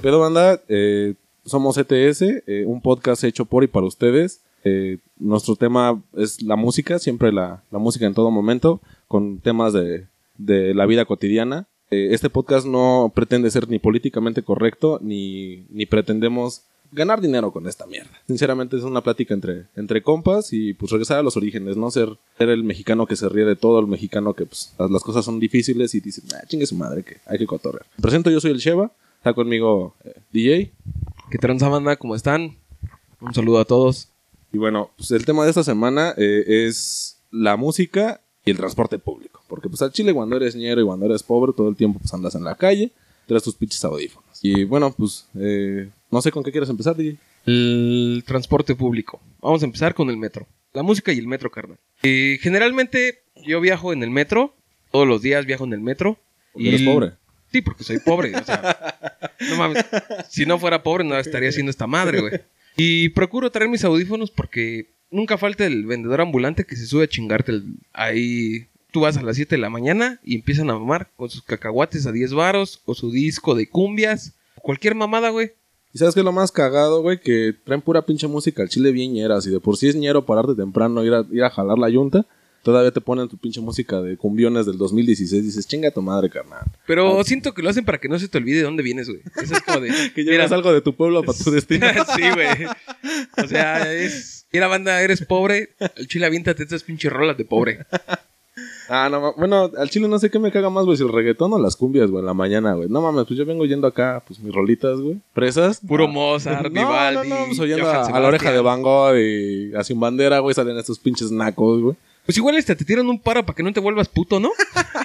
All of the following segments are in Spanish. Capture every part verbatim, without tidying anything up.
Pero banda, eh, somos E T S, eh, un podcast hecho por y para ustedes. Eh, nuestro tema es la música, siempre la, la música en todo momento, con temas de, de la vida cotidiana. Eh, este podcast no pretende ser ni políticamente correcto, ni, ni pretendemos ganar dinero con esta mierda. Sinceramente es una plática entre, entre compas y pues regresar a los orígenes, no ser, ser el mexicano que se ríe de todo, el mexicano que pues las, las cosas son difíciles y dice, ah, chingue su madre, que hay que cotorrear. Me presento, yo soy el Sheva, está conmigo eh, D J. ¿Qué tranza, banda? ¿Cómo están? Un saludo a todos. Y bueno, pues el tema de esta semana eh, es la música y el transporte público. Porque pues al chile cuando eres ñero y cuando eres pobre todo el tiempo pues andas en la calle, traes tus pinches audífonos. Y bueno, pues eh, no sé con qué quieres empezar, D J. El transporte público. Vamos a empezar con el metro. La música y el metro, carnal. Eh, generalmente yo viajo en el metro. Todos los días viajo en el metro. Porque eres pobre. Sí, porque soy pobre. O sea, no mames. Si no fuera pobre no estaría haciendo esta madre, güey. Y procuro traer mis audífonos porque nunca falta el vendedor ambulante que se sube a chingarte el... ahí. Tú vas a las siete de la mañana y empiezan a mamar con sus cacahuates a diez varos o su disco de cumbias. Cualquier mamada, güey. ¿Y sabes qué es lo más cagado, güey? Que traen pura pinche música al chile bien ñeras. Y de por sí es ñero pararte temprano, ir a, ir a jalar la yunta. Todavía te ponen tu pinche música de cumbiones del dos mil dieciséis. Dices, chinga tu madre, carnal. Pero ah, siento que lo hacen para que no se te olvide de dónde vienes, güey. Eso es como de... que llevas algo de tu pueblo para tu destino. Sí, güey. O sea, es... Mira, banda, eres pobre. El chile aviéntate estas pinches rolas de pobre. Ah, no, bueno, al chile no sé qué me caga más, güey, si el reggaetón o las cumbias, güey, en la mañana, güey. No mames, pues yo vengo yendo acá, pues mis rolitas, güey. ¿Presas? Puro ah. Mozart, no, Vivaldi, No, no, pues oyendo a, a la oreja de Van Gogh y a Sin Bandera, güey, salen estos pinches nacos, güey. Pues igual este te tiran un paro para que no te vuelvas puto, ¿no?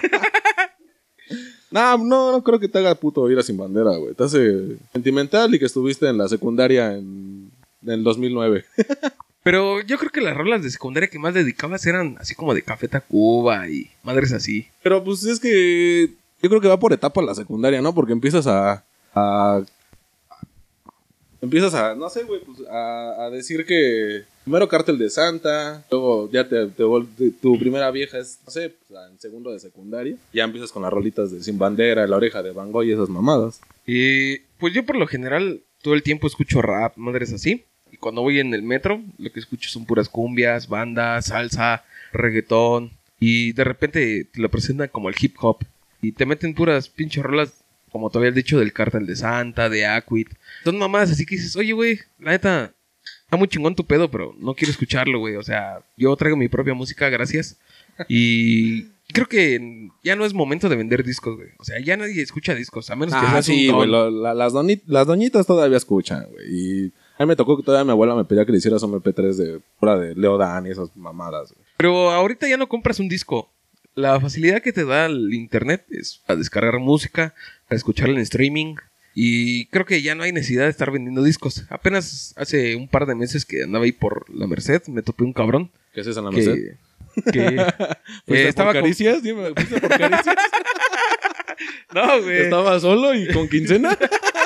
No, no, no creo que te haga puto ir a Sin Bandera, güey. Te hace sentimental y que estuviste en la secundaria en, en el dos mil nueve. Pero yo creo que las rolas de secundaria que más dedicabas eran así como de Café Tacuba y madres así. Pero pues es que yo creo que va por etapas la secundaria, ¿no? Porque empiezas a... a empiezas a, no sé, güey, pues a, a decir que... Primero Cártel de Santa, luego ya te, te, te, tu primera vieja es, no sé, pues, en segundo de secundaria. Ya empiezas con las rolitas de Sin Bandera, La Oreja de Van Gogh y esas mamadas. Y pues yo por lo general todo el tiempo escucho rap, madres así. Y cuando voy en el metro, lo que escucho son puras cumbias, bandas, salsa, reggaetón. Y de repente te lo presentan como el hip hop. Y te meten puras pinches rolas, como te había dicho, del Cártel de Santa, de Aquit. Son mamadas así que dices, oye, güey, la neta, está muy chingón tu pedo, pero no quiero escucharlo, güey. O sea, yo traigo mi propia música, gracias. Y creo que ya no es momento de vender discos, güey. O sea, ya nadie escucha discos, a menos que ah, seas sí, un güey, don. lo, la, las, doni, las doñitas todavía escuchan, güey. Y a mí me tocó que todavía mi abuela me pedía que le hicieras un eme pe tres de pura de Leo Dan y esas mamadas, güey. Pero ahorita ya no compras un disco. La facilidad que te da el internet es para descargar música, para escucharla en streaming. Y creo que ya no hay necesidad de estar vendiendo discos. Apenas hace un par de meses que andaba ahí por la Merced, me topé un cabrón. ¿Qué haces en la que, Merced? Que ¿Fuiste eh, estaba por caricias? Con... Dime, ¿fuiste por caricias? No, güey. ¿Estaba solo y con quincena?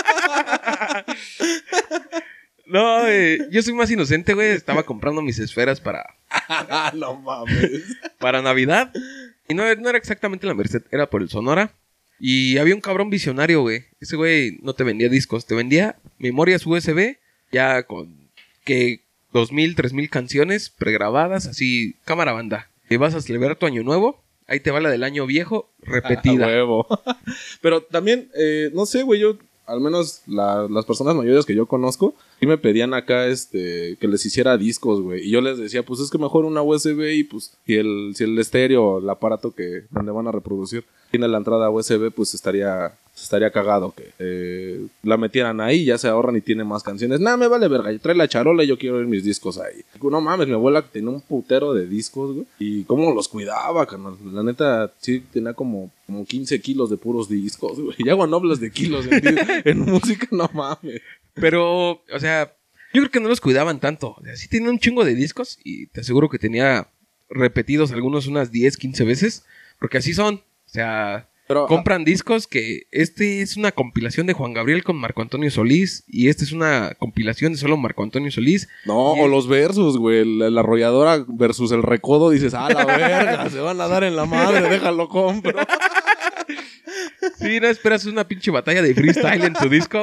No, eh, yo soy más inocente, güey. Estaba comprando mis esferas para... No mames. Para Navidad. Y no, no era exactamente la Merced, era por el Sonora. Y había un cabrón visionario, güey. Ese güey no te vendía discos, te vendía memorias u ese be, ya con que dos mil, tres mil canciones pregrabadas, así, cámara banda. Y vas a celebrar tu año nuevo, ahí te va la del año viejo, repetida. Ah, huevo. Pero también, eh, no sé, güey, yo, al menos la, las personas mayores que yo conozco, sí me pedían acá, este, que les hiciera discos, güey. Y yo les decía, pues es que mejor una u ese be y pues, si el, si el estéreo, el aparato que, donde van a reproducir, tiene la entrada u ese be, pues estaría, estaría cagado que eh, la metieran ahí, ya se ahorran y tienen más canciones. Nah, me vale verga, trae la charola y yo quiero ver mis discos ahí. No mames, mi abuela tenía un putero de discos, güey. Y cómo los cuidaba, carnal. La neta, sí, tenía como, como quince kilos de puros discos, güey. Ya cuando hablas de kilos en, en música, no mames. Pero, o sea, yo creo que no los cuidaban tanto. O sea, sí tenía un chingo de discos y te aseguro que tenía repetidos algunos unas diez, quince veces. Porque así son. O sea, pero, compran ah, discos que este es una compilación de Juan Gabriel con Marco Antonio Solís y este es una compilación de solo Marco Antonio Solís. No, o el... los versus, güey, la, la arrolladora versus el recodo, dices, ah, la verga, se van a dar en la madre, déjalo compro. Sí, no esperas una pinche batalla de freestyle en tu disco, güey.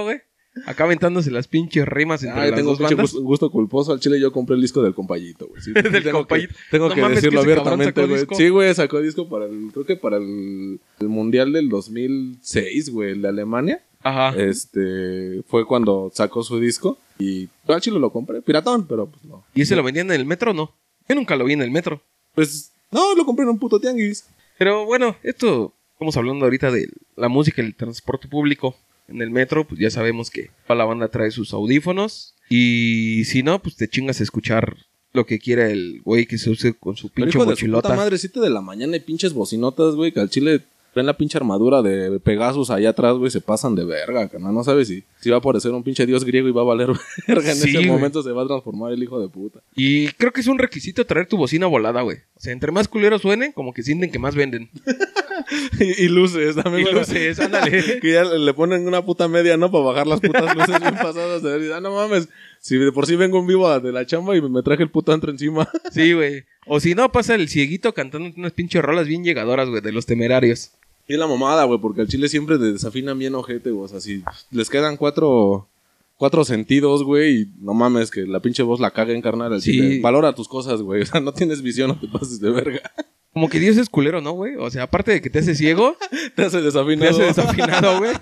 Acá aventándose las pinches rimas entre Ay, las tengo dos pinche bandas. gusto, gusto culposo. Al chile yo compré el disco del Compayito, güey. Sí, Del tengo Compayito. Que, tengo No que mames, decirlo que ese cabrón abiertamente, sacó güey. disco. Sí, güey, sacó disco para el... Creo que para el, el Mundial del dos mil seis, güey, el de Alemania. Ajá. Este... Fue cuando sacó su disco. Y yo al chile lo compré. Piratón, pero pues no. ¿Y ese lo vendían en el metro o no? Yo nunca lo vi en el metro. Pues... No, lo compré en un puto tianguis. Pero bueno, esto... Estamos hablando ahorita de la música y el transporte público. En el metro, pues ya sabemos que toda la banda trae sus audífonos. Y si no, pues te chingas a escuchar lo que quiera el güey que se use con su Pero pinche hijo de su mochilota. puta madre, siete de la mañana y pinches bocinotas, güey, que al chile traen la pinche armadura de Pegasus allá atrás, güey, se pasan de verga, carnal. No sabes si, si va a aparecer un pinche dios griego y va a valer verga. En Sí, ese güey. momento se va a transformar el hijo de puta. Y creo que es un requisito traer tu bocina volada, güey. O sea, entre más culeros suene, como que sienten que más venden. y, y luces también. Y güey. luces, ándale. Que ya le ponen una puta media, ¿no? Para bajar las putas luces bien pasadas. De ver, ah, no mames. Si de por sí vengo en vivo de la chamba y me traje el puto antro encima. Sí, güey. O si no, pasa el cieguito cantando unas pinches rolas bien llegadoras, güey, de los Temerarios. Y la mamada, güey, porque al chile siempre desafinan bien ojete, güey. O sea, si les quedan cuatro, cuatro sentidos, güey, y no mames, que la pinche voz la caga en carnal. Al Sí. chile. Valora tus cosas, güey. O sea, no tienes visión, no te pases de verga. Como que Dios es culero, ¿no, güey? O sea, aparte de que te hace ciego, Te hace te desafinado. hace desafinado, güey.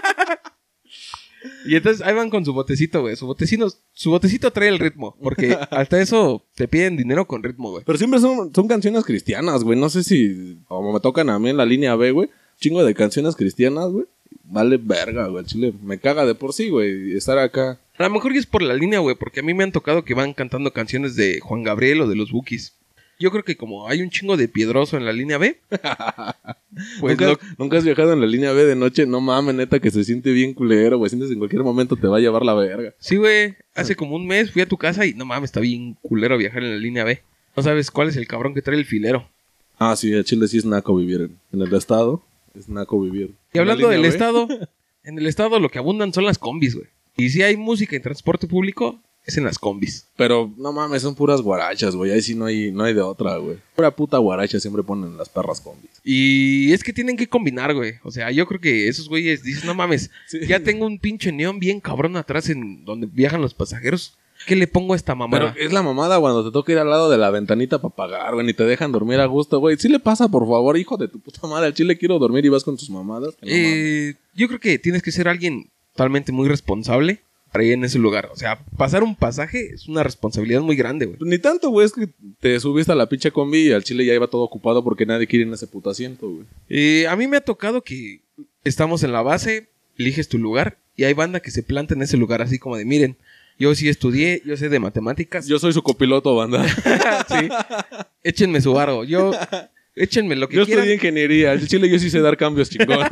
Y entonces ahí van con su botecito, güey. Su botecito, su botecito trae el ritmo. Porque hasta eso te piden dinero con ritmo, güey. Pero siempre son, son canciones cristianas, güey. No sé si, como me tocan a mí en la línea B, güey. Chingo de canciones cristianas, güey. Vale verga, güey. El chile me caga de por sí, güey. Estar acá. A lo mejor ya es por la línea, güey. Porque a mí me han tocado que van cantando canciones de Juan Gabriel o de los Bukis. Yo creo que como hay un chingo de piedroso en la línea B, pues ¿Nunca, lo- nunca has viajado en la línea B de noche? No mames, neta, que se siente bien culero, güey. Sientes en cualquier momento te va a llevar la verga. sí, güey. Hace como un mes fui a tu casa y no mames, está bien culero viajar en la línea B. No sabes cuál es el cabrón que trae el filero. Ah, sí, a Chile sí es naco vivir en, en el estado. Es naco vivir. Y ¿En la hablando del línea B? estado, en el estado lo que abundan son las combis, güey. Y si hay música en transporte público, es en las combis. Pero no mames, son puras guarachas, güey. Ahí sí no hay, no hay de otra, güey. Pura puta guaracha siempre ponen las perras combis. Y es que tienen que combinar, güey. O sea, yo creo que esos güeyes dicen, no mames, Sí. ya tengo un pinche neón bien cabrón atrás en donde viajan los pasajeros. ¿Qué le pongo a esta mamada? Pero es la mamada cuando te toca ir al lado de la ventanita para pagar, güey, y te dejan dormir a gusto, güey. Sí le pasa, por favor, hijo de tu puta madre. Al chile quiero dormir y vas con tus mamadas. Que no mames. Eh, yo creo que tienes que ser alguien totalmente muy responsable para ir en ese lugar. O sea, pasar un pasaje es una responsabilidad muy grande, güey. Ni tanto, güey, es que te subiste a la pinche combi y al chile ya iba todo ocupado porque nadie quiere ir en ese puto asiento, güey. Eh, a mí me ha tocado que estamos en la base, eliges tu lugar y hay banda que se planta en ese lugar así como de, miren, yo sí estudié, yo sé de matemáticas. Yo soy su copiloto, banda. Sí. Échenme su varo. Yo, échenme lo que Yo quieran. estudié ingeniería. Al chile yo sí sé dar cambios, chingón.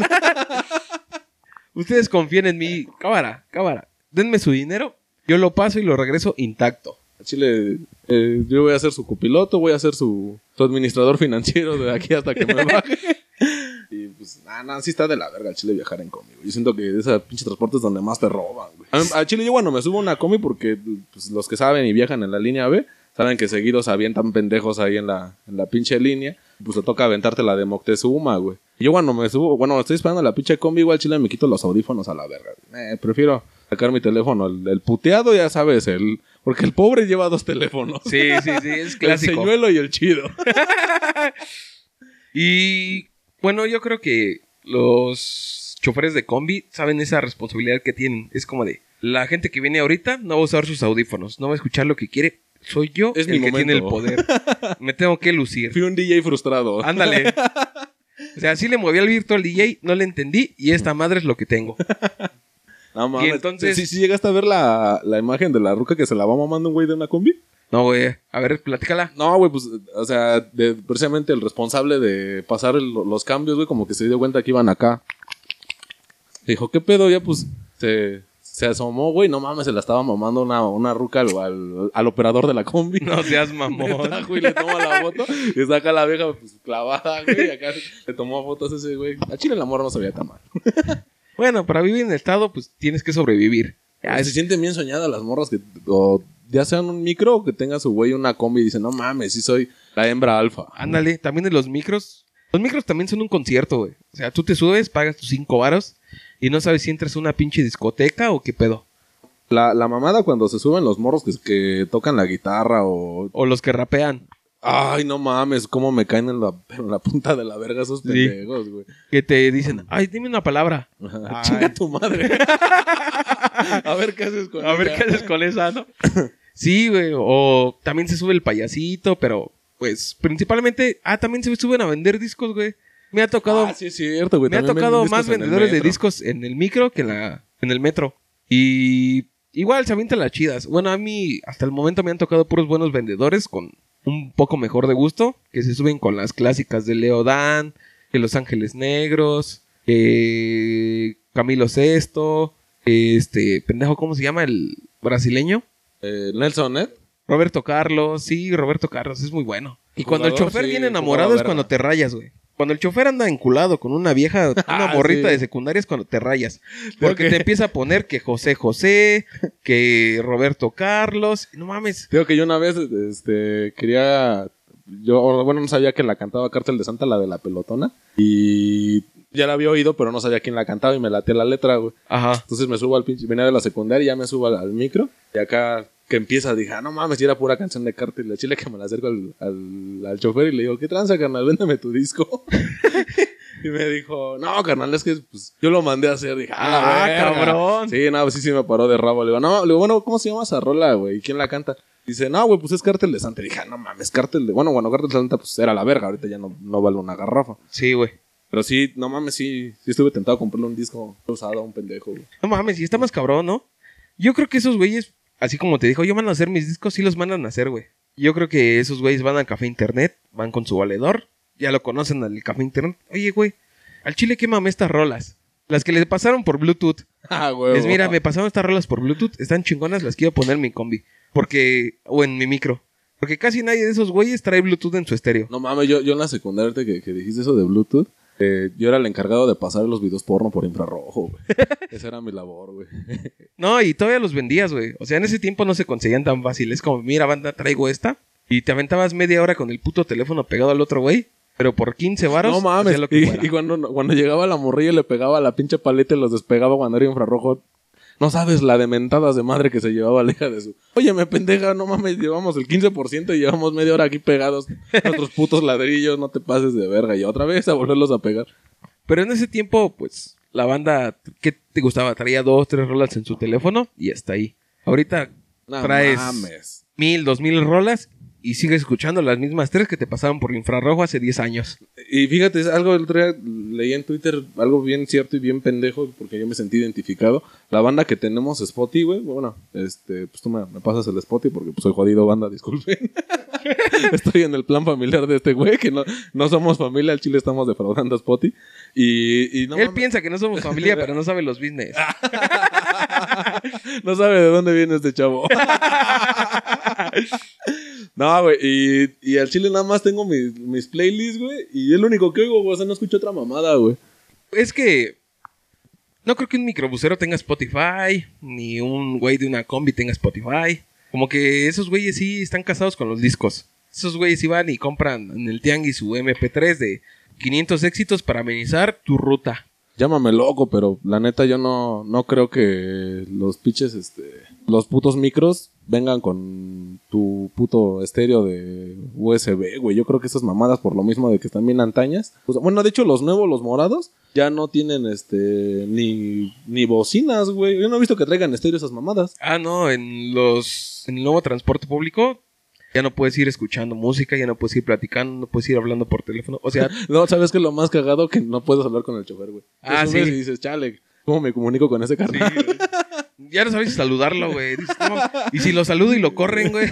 Ustedes confíen en mí. Cámara, cámara. Denme su dinero. Yo lo paso y lo regreso intacto. Al chile, eh, yo voy a ser su copiloto, voy a ser su, su administrador financiero de aquí hasta que me baje. Y pues, nada, nada, sí está de la verga el chile viajar en combi, güey. Yo siento que ese pinche transporte es donde más te roban, güey. A, a Chile yo cuando me subo a una combi porque pues, los que saben y viajan en la línea B saben que seguidos avientan pendejos ahí en la, en la pinche línea. Pues te toca aventarte la de Moctezuma, güey. Y yo cuando me subo, bueno, estoy esperando la pinche combi, igual Chile me quito los audífonos a la verga. Eh, prefiero sacar mi teléfono, el, el puteado, ya sabes, el porque el pobre lleva dos teléfonos. Sí, sí, sí, es El clásico. señuelo y el chido. Y bueno, yo creo que los choferes de combi saben esa responsabilidad que tienen. Es como de, la gente que viene ahorita no va a usar sus audífonos, no va a escuchar lo que quiere. Soy yo Es el mi que tiene el momento. poder. Me tengo que lucir. Fui un D J frustrado. Ándale. O sea, sí le moví al virtual D J, no le entendí y esta madre es lo que tengo. No mames. Y entonces- ¿Sí, sí llegaste a ver la, la imagen de la ruca que se la va mamando un güey de una combi? No, güey. A ver, platícala. No, güey, pues, o sea, de- precisamente el responsable de pasar el- los cambios, güey, como que se dio cuenta que iban acá. Dijo, ¿qué pedo? Ya, pues, se, se asomó, güey, no mames, se la estaba mamando una, una ruca al, al, al operador de la combi. No seas Le mamón. trajo y le toma la foto y saca a la vieja, pues, clavada, güey, y acá le tomó fotos a ese, güey. A Chile el amor no se veía tan mal. Bueno, para vivir en el estado, pues tienes que sobrevivir. Ya, Se es- sienten bien soñadas las morras que o ya sean un micro o que tenga su güey una combi y dicen, no mames, sí soy la hembra alfa. Ándale, también en los micros. Los micros también son un concierto, güey. O sea, tú te subes, pagas tus cinco varos y no sabes si entras a una pinche discoteca o qué pedo. La, la mamada cuando se suben los morros que, que tocan la guitarra o... O los que rapean. Ay, no mames, cómo me caen en la, en la punta de la verga esos Sí. pendejos, güey. Que te dicen, ay, dime una palabra. Ajá. Chinga tu madre. A ver qué haces con A ver ella. qué haces con esa, ¿no? Sí, güey. O también se sube el payasito, pero pues principalmente... Ah, también se suben a vender discos, güey. Me ha tocado... Ah, sí es cierto, güey. me ha También tocado venden más discos en el vendedores de metro. discos en el micro que en, la, en el metro. Y igual se avientan las chidas. Bueno, a mí hasta el momento me han tocado puros buenos vendedores con un poco mejor de gusto, que se suben con las clásicas de Leo Dan, que Los Ángeles Negros, que Camilo Sesto, este pendejo, ¿cómo se llama? El brasileño. Eh, Nelson, ¿eh? Roberto Carlos, sí, Roberto Carlos, es muy bueno. Y cuando el Jugador, chofer sí, viene enamorado jugaba es cuando verga. te rayas, güey. Cuando el chofer anda enculado con una vieja, una Ah, morrita sí. de secundaria es cuando te rayas. Creo Porque que- te empieza a poner que José José, que Roberto Carlos. No mames. Digo que yo una vez este, quería... Yo, bueno, no sabía que la cantaba Cártel de Santa, la de la pelotona. Y ya la había oído, pero no sabía quién la cantaba y me laté la letra, güey. Ajá. Entonces me subo al pinche... Venía de la secundaria y ya me subo al, al micro. Y acá que empieza, dije, ah, no mames, si era pura canción de Cártel de Chile, que me la acerco al, al, al chofer y le digo, ¿qué tranza, carnal? Véndeme tu disco. Y me dijo, no, carnal, es que pues, yo lo mandé a hacer. Dije, ah, Ah, verga". cabrón. Sí, no, pues sí, sí me paró de rabo. Le digo, no, le digo, bueno, ¿cómo se llama esa rola, güey? ¿Y quién la canta? Dice, no, güey, pues es Cártel de Santa. Y dije, ah, no mames, Cártel de... Bueno, bueno, Cártel de Santa, pues era la verga. Ahorita ya no, no vale una garrafa. Sí, güey. Pero sí, no mames, sí, sí estuve tentado a comprarle un disco usado a un pendejo, güey. No mames, y está más cabrón, ¿no? Yo creo que esos güeyes, así como te dijo, yo van a hacer mis discos, sí los mandan a hacer, güey. Yo creo que esos güeyes van al café internet, van con su valedor, ya lo conocen al café internet. Oye, güey, al chile qué mame estas rolas. Las que les pasaron por Bluetooth. Ah, güey. Les mira, me pasaron estas rolas por Bluetooth, están chingonas, las quiero poner en mi combi. Porque, o en mi micro. Porque casi nadie de esos güeyes trae Bluetooth en su estéreo. No mames, yo, yo en la secundaria ahorita que, que dijiste eso de Bluetooth, eh, yo era el encargado de pasar los videos porno por infrarrojo, güey. Esa era mi labor, güey. No, y todavía los vendías, güey. O sea, en ese tiempo no se conseguían tan fácil. Es como, mira, banda, traigo esta. Y te aventabas media hora con el puto teléfono pegado al otro güey. Pero por quince varos. No mames. hacía lo que Y, fuera. y cuando, cuando llegaba la morrilla y le pegaba la pinche paleta y los despegaba cuando era infrarrojo. No sabes la de mentadas de madre que se llevaba la hija de su... Oye, me pendeja, no mames, llevamos el quince por ciento y llevamos media hora aquí pegados. Nuestros putos ladrillos, no te pases de verga. Y otra vez a volverlos a pegar. Pero en ese tiempo, pues, la banda, ¿qué te gustaba? Traía dos, tres rolas en su teléfono y hasta ahí. Ahorita No traes mames. mil, dos mil rolas y sigues escuchando las mismas tres que te pasaban por infrarrojo hace diez años. Y fíjate, es algo el otro día leí en Twitter, algo bien cierto y bien pendejo, porque yo me sentí identificado. La banda que tenemos Spotify, güey, bueno, este, pues tú me, me pasas el Spotify porque pues soy jodido banda, disculpen. Estoy en el plan familiar de este güey, que no, no somos familia, al chile estamos defraudando a Spotify. Y, y no Él mames, piensa que no somos familia, pero no sabe los business. no sabe de dónde viene este chavo. No, güey, y, y al chile nada más tengo mis, mis playlists, güey, y es lo único que oigo, güey, o sea, no escucho otra mamada, güey. Es que no creo que un microbusero tenga Spotify, ni un güey de una combi tenga Spotify. Como que esos güeyes sí están casados con los discos. Esos güeyes sí van y compran en el tianguis su eme pe tres de quinientos éxitos para amenizar tu ruta. Llámame loco, pero la neta yo no, no creo que los pinches, este, los putos micros vengan con tu puto estéreo de U ese be, güey. Yo creo que esas mamadas, por lo mismo de que están bien antañas. O sea, bueno, de hecho, los nuevos, los morados, ya no tienen, este, ni, ni bocinas, güey. Yo no he visto que traigan estéreo esas mamadas. Ah, no, en los en el nuevo transporte público ya no puedes ir escuchando música, ya no puedes ir platicando, no puedes ir hablando por teléfono. O sea, No, ¿sabes qué es lo más cagado? Que no puedes hablar con el chofer, güey. Te Ah, subes sí. Y dices, chale, ¿cómo me comunico con ese carnal? ya no sabes si saludarlo, güey. Dices, "No, y si lo saludo y lo corren, güey.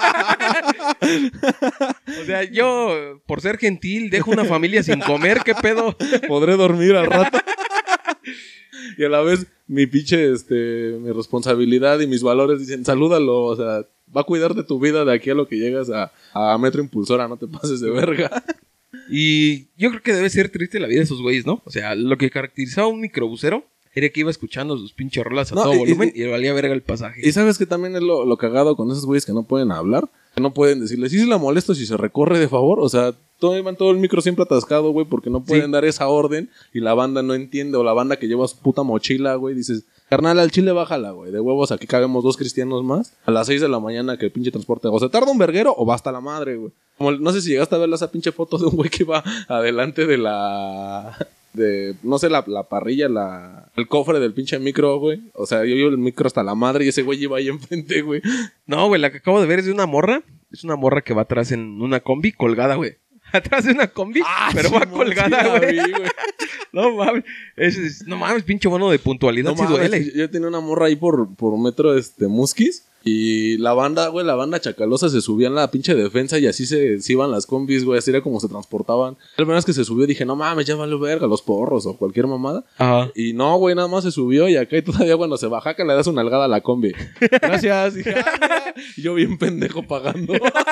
O sea, yo, por ser gentil, dejo una familia sin comer, ¿qué pedo? Podré dormir al rato. Y a la vez, mi pinche, este, mi responsabilidad y mis valores dicen, salúdalo, o sea, va a cuidar de tu vida de aquí a lo que llegas a, a Metro Impulsora, no te pases de verga. Y yo creo que debe ser triste la vida de esos güeyes, ¿no? O sea, lo que caracterizaba a un microbusero era que iba escuchando sus pinches rolas a No, todo y- volumen y- y, le valía verga el pasaje. Y sabes que también es lo, lo cagado con esos güeyes que no pueden hablar, que no pueden decirle, sí, sí la molesto si se recorre de favor, o sea, todo, iban todo el micro siempre atascado, güey, porque no pueden Sí. dar esa orden y la banda no entiende, o la banda que lleva su puta mochila, güey, dices, carnal, al chile bájala, güey, de huevos, aquí cabemos dos cristianos más, a las seis de la mañana que el pinche transporte, o se tarda un verguero o va hasta la madre, güey. Como, no sé si llegaste a ver esa pinche foto de un güey que va adelante de la... de, no sé, la, la parrilla, la el cofre del pinche micro, güey. O sea, yo llevo el micro hasta la madre y ese güey iba ahí enfrente, güey. No, güey, la que acabo de ver es de una morra. Es una morra que va atrás en una combi colgada, güey. Atrás de una combi, Ah, pero sí, va mo- colgada, sí la güey. vi, güey. No mames, es, es- no mames, pinche bono de puntualidad, No sí mames, duele. yo, yo tenía una morra ahí por, por metro este Musquis. Y la banda, güey, la banda chacalosa se subía en la pinche defensa y así se, se iban las combis, güey. Así era como se transportaban. La primera vez que se subió dije, no mames, ya vale verga, los porros o cualquier mamada. Ajá. Y no, güey, nada más se subió y acá y todavía cuando se baja que le das una nalgada a la combi. Gracias. Dije, ah, mira. Y yo bien pendejo pagando.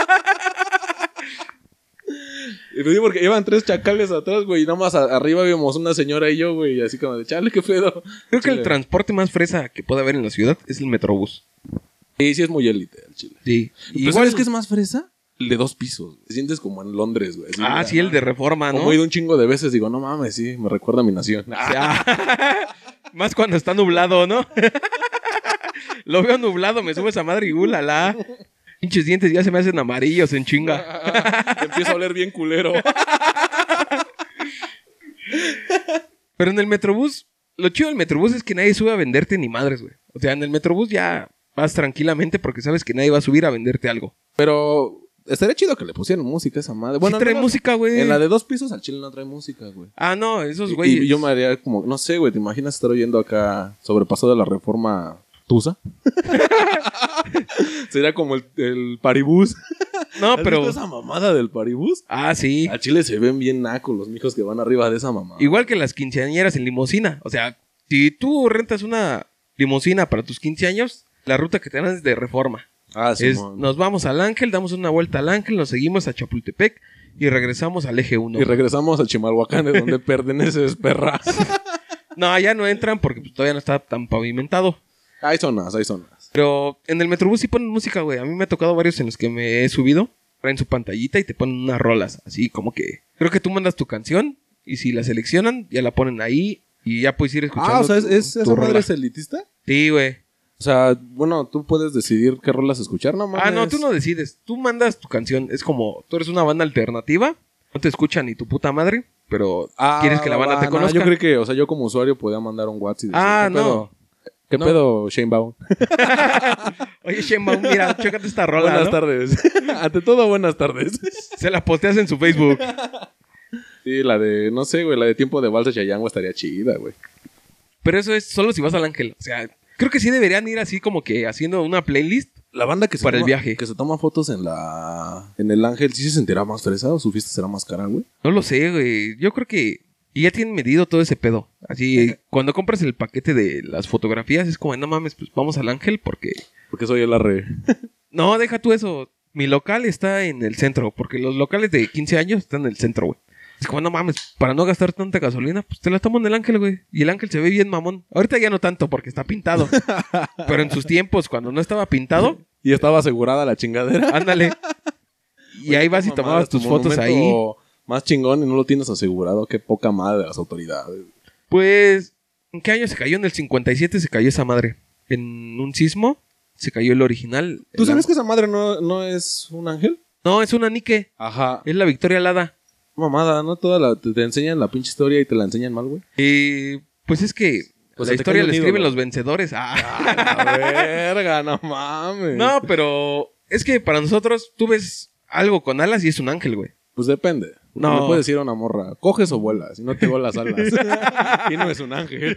Y pues sí, porque iban tres chacales atrás, güey, y nada más a- arriba vimos una señora y yo, güey, y así como de, chale, qué pedo. Creo que el Chile. transporte más fresa que puede haber en la ciudad es el Metrobús. Sí, sí es muy élite el chile. Sí. ¿Pero Igual sabes qué es más fresa? El de dos pisos. Güey. Te sientes como en Londres, güey. Así, Ah, sí, el de Reforma, ¿no? Como he ido un chingo de veces, digo, no mames, sí, me recuerda a mi nación. Ah. Más cuando está nublado, ¿no? Lo veo nublado, me sube esa madre y ulala. Pinches dientes ya se me hacen amarillos en chinga. Empiezo a oler bien culero. Pero en el Metrobús, lo chido del Metrobús es que nadie sube a venderte ni madres, güey. O sea, en el Metrobús ya vas tranquilamente porque sabes que nadie va a subir a venderte algo. Pero estaría chido que le pusieran música a esa madre. Bueno, Bueno, sí trae no, música, güey. en la de dos pisos al chile no trae música, güey. Ah, no, esos Y- güeyes. Y yo me haría como, no sé, güey, ¿te imaginas estar oyendo acá sobrepaso de la reforma Tusa? Sería como el, el paribús. No, ¿Has pero... visto esa mamada del paribús? Ah, sí. Al chile se ven bien nacos los mijos que van arriba de esa mamada. Igual que las quinceañeras en limusina. O sea, si tú rentas una limusina para tus quince años, la ruta que te dan es de Reforma. Ah, sí, Es, mon. nos vamos al Ángel, damos una vuelta al Ángel, nos seguimos a Chapultepec y regresamos al eje uno. Y regresamos a Chimalhuacán, de donde perteneces, perra. No, allá no entran porque pues, todavía no está tan pavimentado. Hay zonas, hay zonas. Pero en el Metrobús sí ponen música, güey. A mí me ha tocado varios en los que me he subido. Traen su pantallita y te ponen unas rolas. Así como que... Creo que tú mandas tu canción y si la seleccionan, ya la ponen ahí y ya puedes ir escuchando. Ah, o sea, ¿es, tu- es- tu ¿esa madre rola. es elitista? Sí, güey. O sea, bueno, tú puedes decidir qué rolas escuchar, ¿no mames? Ah, no, tú no decides. Tú mandas tu canción. Es como... Tú eres una banda alternativa. No te escucha ni tu puta madre. Pero Ah, quieres que la banda va, te no, conozca. yo creo que, o sea, yo como usuario podía mandar un WhatsApp y decir, Ah, ¿qué no. pedo? ¿Qué No. pedo, Shane Baum? Oye, Shenbaum, mira, chécate esta rola, Buenas ¿no? tardes. Ante todo, buenas tardes. Se la posteas en su Facebook. Sí, la de, no sé, güey, la de Tiempo de Vals de Chayanne, güey, estaría chida, güey. Pero eso es solo si vas al Ángel. O sea, creo que sí deberían ir así como que haciendo una playlist. La banda que se Para el toma- viaje. que se toma fotos en la en el Ángel, ¿sí se sentirá más fresa o su fiesta será más cara, güey? No lo sé, güey. Yo creo que y ya tienen medido todo ese pedo. Así, cuando compras el paquete de las fotografías, es como, no mames, pues vamos al Ángel porque... Porque soy el arre. No, deja tú eso. Mi local está en el centro, porque los locales de quince años están en el centro, güey. Es como, no mames, para no gastar tanta gasolina, pues te la tomo en el Ángel, güey. Y el Ángel se ve bien mamón. Ahorita ya no tanto porque está pintado. Pero en sus tiempos, cuando no estaba pintado, Y estaba asegurada la chingadera. ándale. Y ahí vas y Mamada, tomabas tu tus fotos ahí. monumento más chingón y no lo tienes asegurado. Qué poca madre de las autoridades. Pues, ¿en qué año se cayó? En el cincuenta y siete se cayó esa madre. En un sismo se cayó el original. ¿Tú El sabes am- que esa madre no, no es un ángel? No, es una Nike. Ajá. Es la Victoria Alada. Mamada, ¿no? Toda la, te, te enseñan la pinche historia y te la enseñan mal, güey. Y pues es que Pues la se te historia cae la un escriben ídolo. los vencedores. Ah. A verga, no mames. No, pero es que para nosotros tú ves algo con alas y es un ángel, güey. Pues depende. No. No. puedes ir a una morra. Coges o vuelas. Y no te las alas. Y no es un ángel.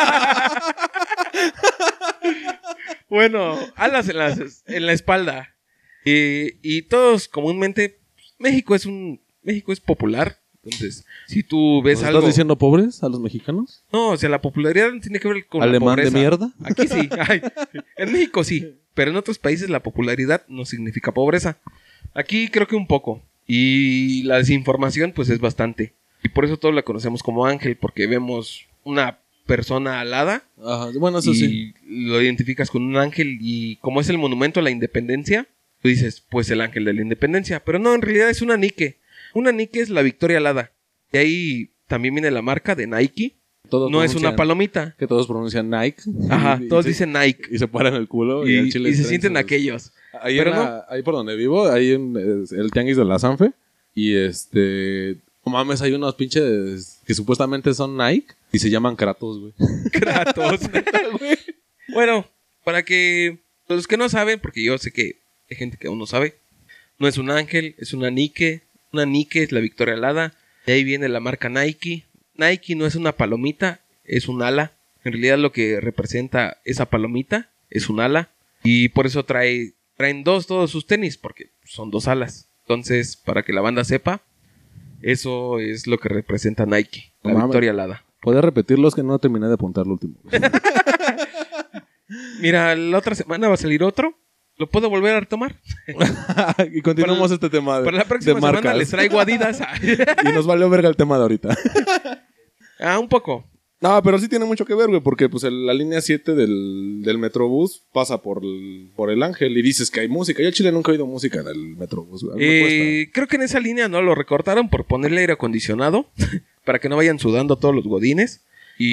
Bueno, alas en, las- en la espalda. Y, y todos comúnmente, pues, México es un México es popular. Entonces, si tú ves ¿Nos algo... estás diciendo pobres a los mexicanos? No, o sea, la popularidad no tiene que ver con ¿Alemán la de pobreza. mierda? Aquí sí. Ay, en México sí. Pero en otros países la popularidad no significa pobreza. Aquí creo que un poco. Y la desinformación pues es bastante. Y por eso todos la conocemos como ángel. Porque vemos una persona alada. Ajá. Bueno, eso y sí. lo identificas con un ángel. Y como es el monumento a la independencia, tú dices, pues el ángel de la independencia. Pero no, en realidad es una Nike. Una Nike es la Victoria Alada. Y ahí también viene la marca de Nike. Todos no es una pronuncian- palomita. Que todos pronuncian Nike. Ajá, Y- y todos se- dicen Nike. Y se paran el culo. Y, Y, al y chile se traen sienten sus- aquellos. Ahí, Pero en la- ahí por donde vivo, ahí en eh, el tianguis de la Sanfe. Y este... No mames, hay unos pinches que supuestamente son Nike y se llaman Kratos, güey. Kratos. Bueno, para que los que no saben, porque yo sé que hay gente que aún no sabe, no es un ángel, es una Nike. Una Nike es la Victoria Alada. De ahí viene la marca Nike. Nike no es una palomita, es un ala. En realidad lo que representa esa palomita es un ala. Y por eso trae, traen dos todos sus tenis, porque son dos alas. Entonces, para que la banda sepa, eso es lo que representa Nike, la No mames. Victoria Alada. ¿Puedes repetirlo? Es que no terminé de apuntar lo último. Mira, la otra semana va a salir otro. ¿Lo puedo volver a retomar? Y continuamos Para- este tema de, Para la próxima de semana marcas. les traigo Adidas. Y nos valió verga el tema de ahorita. Ah, un poco. No, pero sí tiene mucho que ver, güey, porque pues el- la línea siete del, del Metrobús pasa por el, por el Ángel y dices que hay música. Yo en Chile nunca he oído música en el Metrobús, güey. A mí me cuesta. Eh, creo que en esa línea no lo recortaron por ponerle aire acondicionado para que no vayan sudando todos los godines.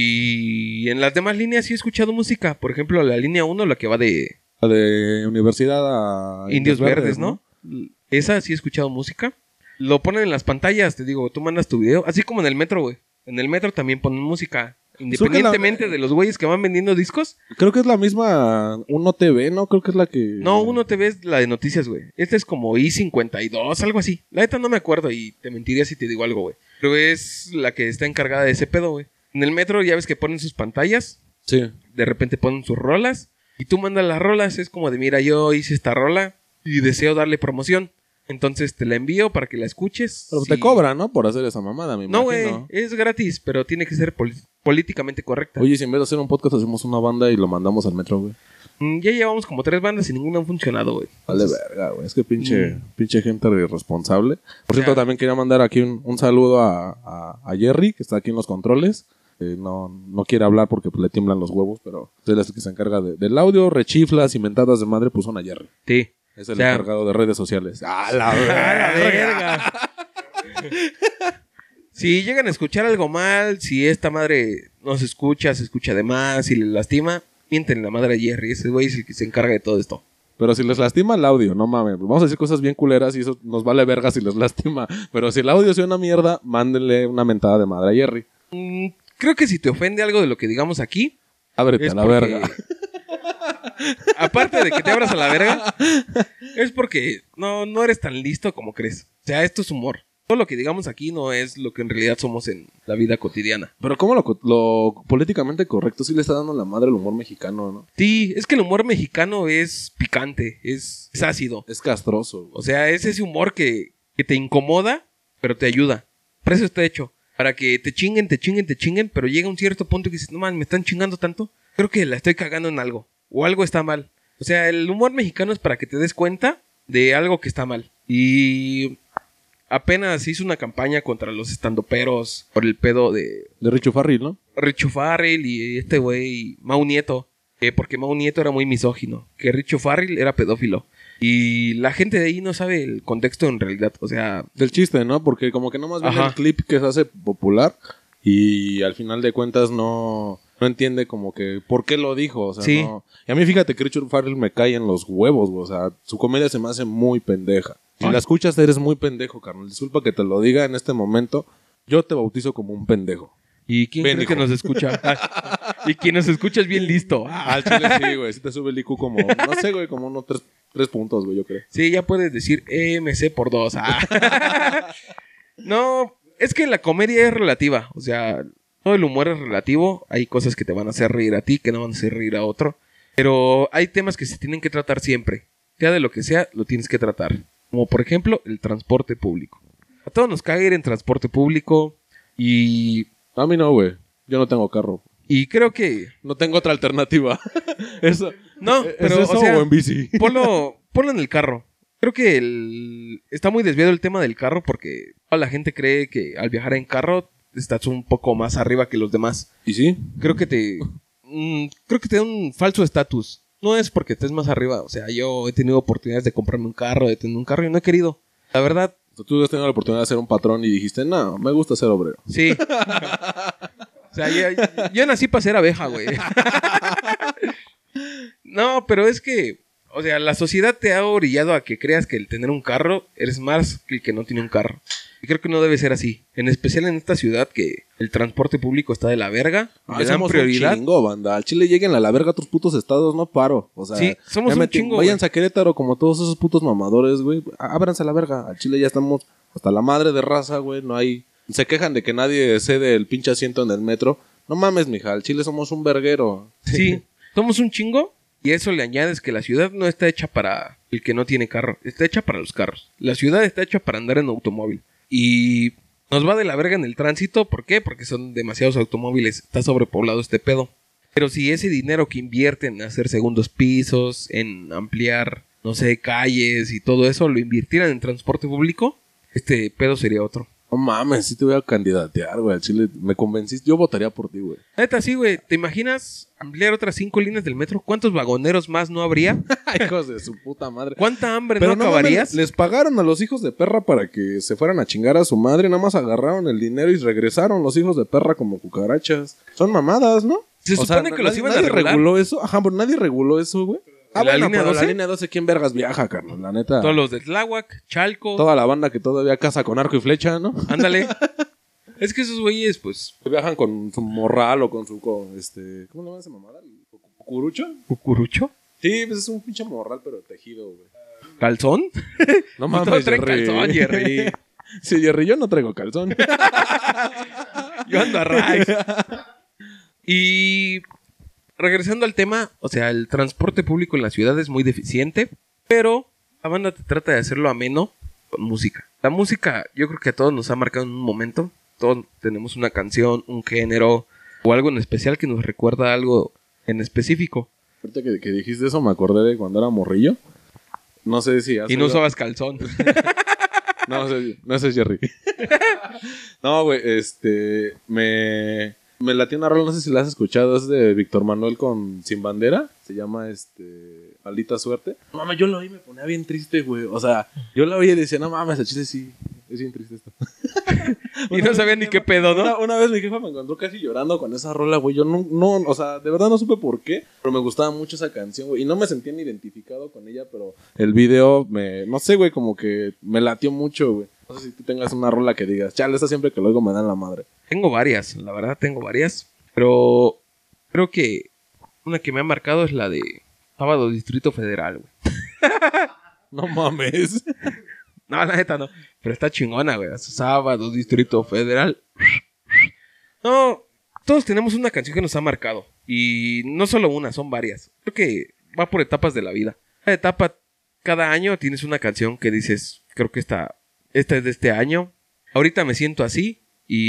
Y en las demás líneas sí he escuchado música. Por ejemplo, la línea uno, la que va de La de universidad a... Indios Verdes, ¿no? Esa sí he escuchado música. Lo ponen en las pantallas, te digo, tú mandas tu video. Así como en el metro, güey. En el metro también ponen música. Independientemente la- de los güeyes que van vendiendo discos. Creo que es la misma Uno T V, ¿no? Creo que es la que... No, uno te ves la de noticias, güey. Este es como I cincuenta y dos, algo así. La neta no me acuerdo y te mentiría si te digo algo, güey. Pero es la que está encargada de ese pedo, güey. En el metro ya ves que ponen sus pantallas. Sí. De repente ponen sus rolas. Y tú mandas las rolas. Es como de, mira, yo hice esta rola y deseo darle promoción. Entonces te la envío para que la escuches. Pero Sí. te cobran, ¿no? Por hacer esa mamada, me No, güey. imagino. Es gratis, pero tiene que ser pol- políticamente correcta. Oye, si en vez de hacer un podcast hacemos una banda y lo mandamos al metro, güey. Mm, Ya llevamos como tres bandas y ninguna han funcionado, güey. Vale Entonces, verga, güey. Es que pinche, Mm. pinche gente irresponsable. Por cierto, O sea- también quería mandar aquí un, un saludo a, a, a Jerry, que está aquí en los controles. Eh, no, no quiere hablar porque pues, le tiemblan los huevos, pero él es el que se encarga de- del audio, rechiflas y mentadas de madre, pues son a Jerry. Sí. Es el O sea- encargado de redes sociales. ¡Ah, la ¡A la verga! verga! Si llegan a escuchar algo mal, si esta madre no se escucha, se escucha de más, si le lastima, mienten la madre a Jerry. Ese güey es el que se encarga de todo esto. Pero si les lastima el audio, no mames. Vamos a decir cosas bien culeras y eso nos vale verga si les lastima. Pero si el audio es una mierda, mándenle una mentada de madre a Jerry. Mm, creo que si te ofende algo de lo que digamos aquí, Ábrete es a la porque- verga. Aparte de que te abras a la verga, es porque no, no eres tan listo como crees. O sea, esto es humor. Todo lo que digamos aquí no es lo que en realidad somos en la vida cotidiana. Pero ¿cómo lo, co- lo políticamente correcto sí le está dando la madre al humor mexicano, no? Sí, es que el humor mexicano es picante, es, es ácido. Es castroso, güey. O sea, es ese humor que, que te incomoda, pero te ayuda. Para eso está hecho. Para que te chinguen, te chinguen, te chinguen, pero llega un cierto punto que dices, no man, me están chingando tanto. Creo que la estoy cagando en algo. O algo está mal. O sea, el humor mexicano es para que te des cuenta de algo que está mal. Y apenas hizo una campaña contra los estandoperos por el pedo de De Richo Farrell, ¿no? Richo Farrell y este güey, Mau Nieto. Eh, porque Mau Nieto era muy misógino. Que Richo Farrell era pedófilo. Y la gente de ahí no sabe el contexto en realidad. O sea, Del chiste, ¿no? Porque como que nomás viene Ajá. el clip que se hace popular y al final de cuentas no, no entiende como que por qué lo dijo. O sea, Sí. no. Y a mí fíjate que Richard Farrell me cae en los huevos, güey. O sea, su comedia se me hace muy pendeja. Si Ay. la escuchas eres muy pendejo, carnal. Disculpa que te lo diga en este momento. Yo te bautizo como un pendejo. ¿y quién Ven, cree que hijo. nos escucha? y quien nos escucha es bien listo. Al chile sí, güey. Sí te sube el I Q como, no sé, güey, como unos tres, tres puntos, güey, yo creo. Sí, ya puedes decir E M C por dos. Ah. No, es que la comedia es relativa. O sea, todo el humor es relativo. Hay cosas que te van a hacer reír a ti, que no van a hacer reír a otro. Pero hay temas que se tienen que tratar siempre. Sea de lo que sea, lo tienes que tratar. Como por ejemplo, el transporte público. A todos nos cae ir en transporte público. Y, A mí no, güey. Yo no tengo carro. y creo que... No tengo otra alternativa. Eso. No, ¿Es pero eso o sea, o en bici? Ponlo, ponlo en el carro. Creo que el, está muy desviado el tema del carro porque toda la gente cree que al viajar en carro estás un poco más arriba que los demás. ¿Y sí? Creo que te... mm, creo que te da un falso estatus. No es porque estés más arriba. O sea, yo he tenido oportunidades de comprarme un carro, de tener un carro y no he querido. La verdad, Tú has tenido la oportunidad de ser un patrón y dijiste, no, me gusta ser obrero. Sí. O sea, yo, yo nací para ser abeja, güey. No, pero es que, o sea, la sociedad te ha orillado a que creas que el tener un carro eres más que el que no tiene un carro. Y creo que no debe ser así. En especial en esta ciudad que el transporte público está de la verga. Ay, le dan somos prioridad. un chingo, banda. Al Chile lleguen a la verga otros putos estados, no paro. O sea, Sí, somos ya un meti- chingo, Váyanse güey. a Querétaro como todos esos putos mamadores, güey. Á- Ábranse a la verga. Al Chile ya estamos hasta la madre de raza, güey. No hay... Se quejan de que nadie cede el pinche asiento en el metro. No mames, mija. Al Chile somos un verguero. Sí, somos un chingo. Y eso le añades que la ciudad no está hecha para el que no tiene carro. Está hecha para los carros. La ciudad está hecha para andar en automóvil. Y nos va de la verga en el tránsito. ¿Por qué? Porque son demasiados automóviles. Está sobrepoblado este pedo. Pero si ese dinero que invierten en hacer segundos pisos, en ampliar, no sé, calles y todo eso, lo invirtieran en transporte público, este pedo sería otro. No mames, sí te voy a candidatear, güey. Al Chile me convenciste. Yo votaría por ti, güey. Neta, sí, güey. ¿Te imaginas ampliar otras cinco líneas del metro? ¿Cuántos vagoneros más no habría? Hijos de su puta madre. ¿Cuánta hambre Pero no no acabarías? mames, les pagaron a los hijos de perra para que se fueran a chingar a su madre. Nada más agarraron el dinero y regresaron los hijos de perra como cucarachas. Son mamadas, ¿no? Se O sea, supone que los nadie- iban a nadie regular. reguló eso. Ajá, pero nadie reguló eso, güey. Ah, ¿En la bueno, línea pero doce? la línea doce, ¿quién vergas viaja, Carlos? La neta. Todos los de Tláhuac, Chalco. Toda la banda que todavía caza con arco y flecha, ¿no? Ándale. Es que esos güeyes, pues, Viajan con su morral o con su, con, este... ¿Cómo le llaman esa mamada? ¿El cucurucho? cucurucho, Sí, pues es un pinche morral, pero tejido, güey. calzón. No Todos mames, traen Jerry. calzón, Jerry. Sí, Jerry, yo no traigo calzón. Yo ando a raíz. Y regresando al tema, o sea, el transporte público en la ciudad es muy deficiente, pero la banda te trata de hacerlo ameno con música. La música, yo creo que a todos nos ha marcado en un momento. Todos tenemos una canción, un género o algo en especial que nos recuerda algo en específico. Ahorita que, que dijiste eso me acordé de cuando era morrillo. No sé si... has Y no oído- usabas calzón. No, ese, no ese es Jerry. No, güey, este... Me... Me latió una rola, no sé si la has escuchado. Es de Víctor Manuel con Sin Bandera. Se llama, este... Maldita Suerte. No mames, yo lo oí y me ponía bien triste, güey. O sea, yo la oí y decía, no mames, el chiste sí... Es bien triste esto. Y no sabía ni qué pedo, ¿no? Una, una vez mi jefa me encontró casi llorando con esa rola, güey. Yo no, no, o sea, de verdad no supe por qué, pero me gustaba mucho esa canción, güey. Y no me sentía ni identificado con ella, pero el video me, no sé, güey, como que me latió mucho, güey. No sé si tú tengas una rola que digas, chale, esta siempre que lo oigo me dan la madre. Tengo varias, la verdad tengo varias. Pero creo que una que me ha marcado es la de Sábado Distrito Federal, güey. No mames. No, la neta no. Pero está chingona, güey. Sábado Distrito Federal. No, todos tenemos una canción que nos ha marcado. Y no solo una, son varias. Creo que va por etapas de la vida. Cada etapa, cada año tienes una canción que dices, creo que esta, esta es de este año. Ahorita me siento así.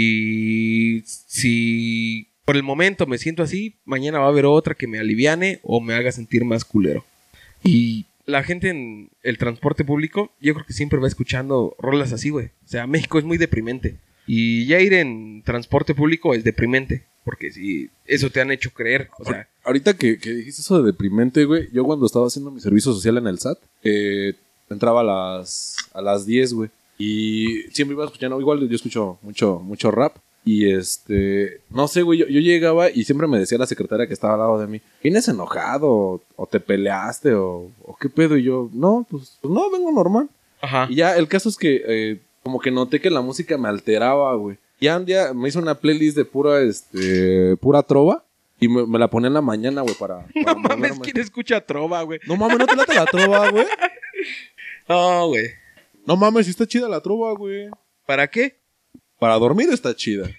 Y si por el momento me siento así, mañana va a haber otra que me aliviane o me haga sentir más culero. Y la gente en el transporte público, yo creo que siempre va escuchando rolas así, güey. O sea, México es muy deprimente. Y ya ir en transporte público es deprimente. Porque si eso te han hecho creer, o sea... Ahorita que, que dijiste eso de deprimente, güey, yo cuando estaba haciendo mi servicio social en el S A T, eh, entraba a las, a las diez, güey. Y siempre iba escuchando, igual yo escucho mucho, mucho rap. Y este, no sé, güey, yo, yo llegaba y siempre me decía la secretaria que estaba al lado de mí, ¿vienes enojado? ¿O, o te peleaste? O, ¿O qué pedo? Y yo, no, pues, pues no, vengo normal. Ajá. Y ya, el caso es que eh, como que noté que la música me alteraba, güey. Ya un día me hizo una playlist de pura, este, pura trova. Y me, me la ponía en la mañana, güey, para, para No mames, moverme. ¿quién escucha trova, güey? No mames, ¿no te late la trova, güey? No, güey. No mames, sí está chida la trova, güey. ¿Para qué? Para dormir está chida.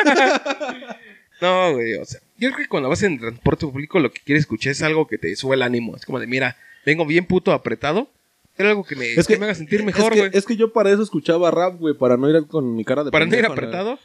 No, güey, o sea, yo creo que cuando vas en transporte público lo que quieres escuchar es algo que te sube el ánimo. Es como de, mira, vengo bien puto apretado. Era algo que me, Es que que- me haga sentir mejor, es, güey. que, es que yo para eso escuchaba rap, güey, para no ir con mi cara de Para no ir pendejo, apretado.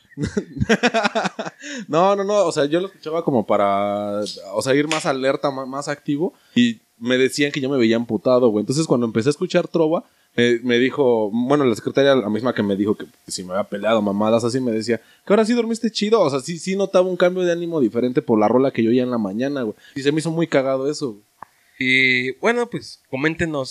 No, no, no, o sea, yo lo escuchaba como para, o sea, ir más alerta, más, más activo. Y me decían que yo me veía amputado, güey. Entonces cuando empecé a escuchar trova, me, me dijo, bueno, la secretaria, la misma que me dijo que si me había peleado, mamadas así, me decía que ahora sí dormiste chido. O sea, sí, sí notaba un cambio de ánimo diferente por la rola que yo oía en la mañana, güey. Y se me hizo muy cagado eso, güey. Y bueno, pues coméntenos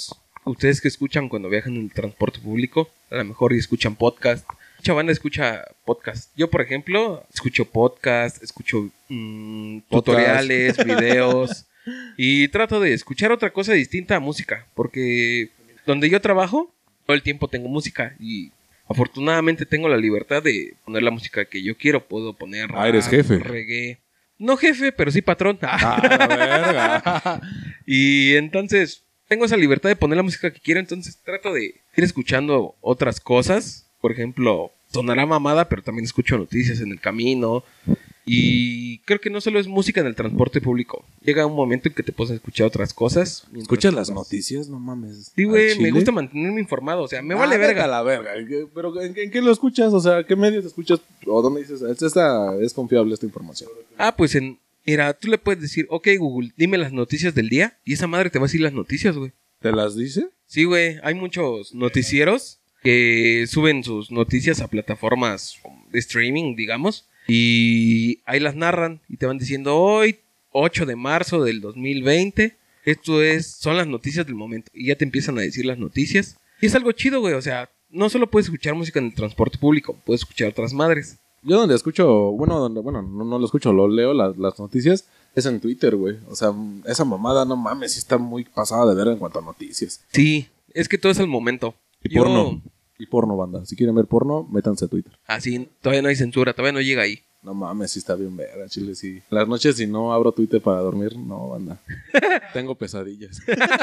Ustedes que escuchan cuando viajan en el transporte público, a lo mejor y escuchan podcast. Mucha banda escucha podcast. Yo, por ejemplo, escucho podcast, escucho mmm, tutoriales, videos. Y trato de escuchar otra cosa distinta a música. Porque donde yo trabajo, todo el tiempo tengo música. Y afortunadamente tengo la libertad de poner la música que yo quiero. Puedo poner ah, eres jefe. Reggae. No jefe, pero sí patrón. Ah, la verga. Y entonces tengo esa libertad de poner la música que quiero. Entonces trato de ir escuchando otras cosas. Por ejemplo, sonará mamada, pero también escucho noticias en el camino. Y creo que no solo es música en el transporte público. Llega un momento en que te puedes escuchar otras cosas. ¿Escuchas las noticias? No mames. Sí, güey, me gusta mantenerme informado. O sea, me ah, vale verga. la verga. ¿Pero en qué, en qué lo escuchas? O sea, ¿qué medios escuchas? ¿O dónde dices? Esta es confiable esta información. Ah, pues en... Mira, tú le puedes decir, ok, Google, dime las noticias del día. Y esa madre te va a decir las noticias, güey. ¿Te las dice? Sí, güey. Hay muchos noticieros que suben sus noticias a plataformas de streaming, digamos. Y ahí las narran y te van diciendo, hoy, ocho de marzo del dos mil veinte, esto es, son las noticias del momento. Y ya te empiezan a decir las noticias. Y es algo chido, güey. O sea, no solo puedes escuchar música en el transporte público, puedes escuchar otras madres. Yo donde escucho, bueno, donde, bueno, no, no lo escucho, lo leo las, las noticias, es en Twitter, güey. O sea, esa mamada, no mames, sí está muy pasada de ver en cuanto a noticias. Sí, es que todo es el momento. Y Yo... porno. Y porno, banda. Si quieren ver porno, métanse a Twitter. Ah, sí, todavía no hay censura, todavía no llega ahí. No mames, sí está bien verga, chile, sí. Las noches si no abro Twitter para dormir, no, banda. Tengo pesadillas.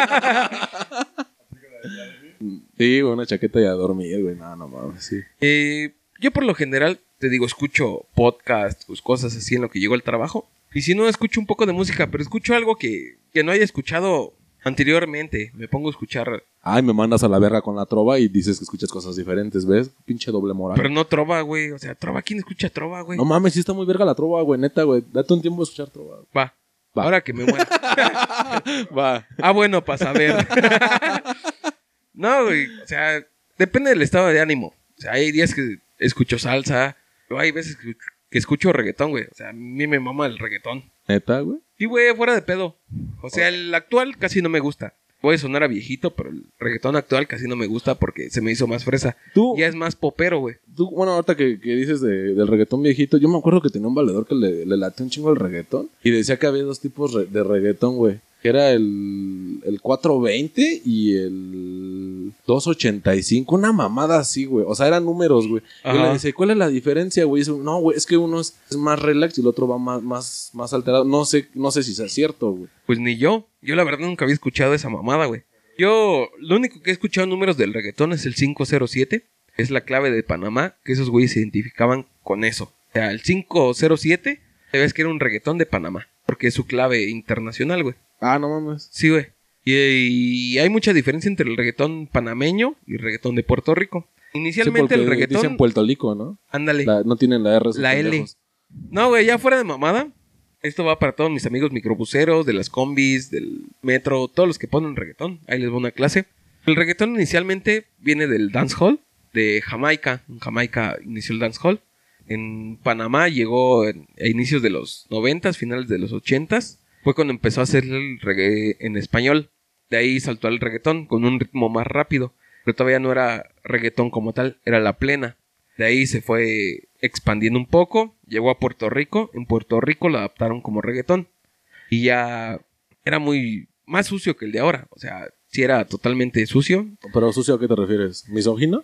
Sí, güey, una chaqueta y a dormir, güey. No, no mames, sí. Eh, yo por lo general, te digo, escucho podcast, pues cosas así en lo que llego al trabajo. Y si no, escucho un poco de música, pero escucho algo que, que no haya escuchado anteriormente. Me pongo a escuchar... Ay, me mandas a la verga con la trova y dices que escuchas cosas diferentes, ¿ves? Pinche doble moral. Pero no trova, güey. O sea, trova, ¿quién escucha trova, güey? No mames, sí está muy verga la trova, güey. Neta, güey. Date un tiempo de escuchar trova. Va. Va. Ahora que me muera. Va. Ah, bueno, para saber. No, güey. O sea, depende del estado de ánimo. O sea, hay días que escucho salsa. Pero hay veces que, que escucho reggaetón, güey. O sea, a mí me mama el reggaetón. ¿Neta, güey? Sí, güey, fuera de pedo. O sea, el actual casi no me gusta. Puede sonar a viejito, pero el reggaetón actual casi no me gusta porque se me hizo más fresa. Tú, ya es más popero, güey. Tú, bueno, ahorita que, que dices de, del reggaetón viejito, yo me acuerdo que tenía un valedor que le, le late un chingo el reggaetón. Y decía que había dos tipos re, de reggaetón, güey. Que era el, el cuatrocientos veinte y el doscientos ochenta y cinco. Una mamada así, güey. O sea, eran números, güey. Y le dice, ¿cuál es la diferencia, güey? Dice, no, güey, es que uno es, es más relax y el otro va más, más, más alterado. No sé, no sé si sea cierto, güey. Pues ni yo. Yo la verdad nunca había escuchado esa mamada, güey. Yo, lo único que he escuchado números del reggaetón es el cinco cero siete. Es la clave de Panamá, que esos güeyes se identificaban con eso. O sea, el cinco cero siete, sabes que era un reggaetón de Panamá, porque es su clave internacional, güey. Ah, no mames. Sí, güey. Y, y hay mucha diferencia entre el reggaetón panameño y el reggaetón de Puerto Rico. Inicialmente sí, el reggaetón... dicen Puerto Rico, ¿no? Ándale. La, no tienen la R. La L. No, güey, ya fuera de mamada. Esto va para todos mis amigos microbuseros, de las combis, del metro, todos los que ponen reggaetón. Ahí les va una clase. El reggaetón inicialmente viene del dancehall, de Jamaica. En Jamaica inició el dancehall. En Panamá llegó en, a inicios de los noventas, finales de los ochentas. Fue cuando empezó a hacer el reggae en español. De ahí saltó al reggaetón con un ritmo más rápido. Pero todavía no era reggaetón como tal, era la plena. De ahí se fue expandiendo un poco. Llegó a Puerto Rico. En Puerto Rico lo adaptaron como reggaetón. Y ya era muy más sucio que el de ahora. O sea, sí era totalmente sucio. ¿Pero sucio a qué te refieres? ¿Misógino?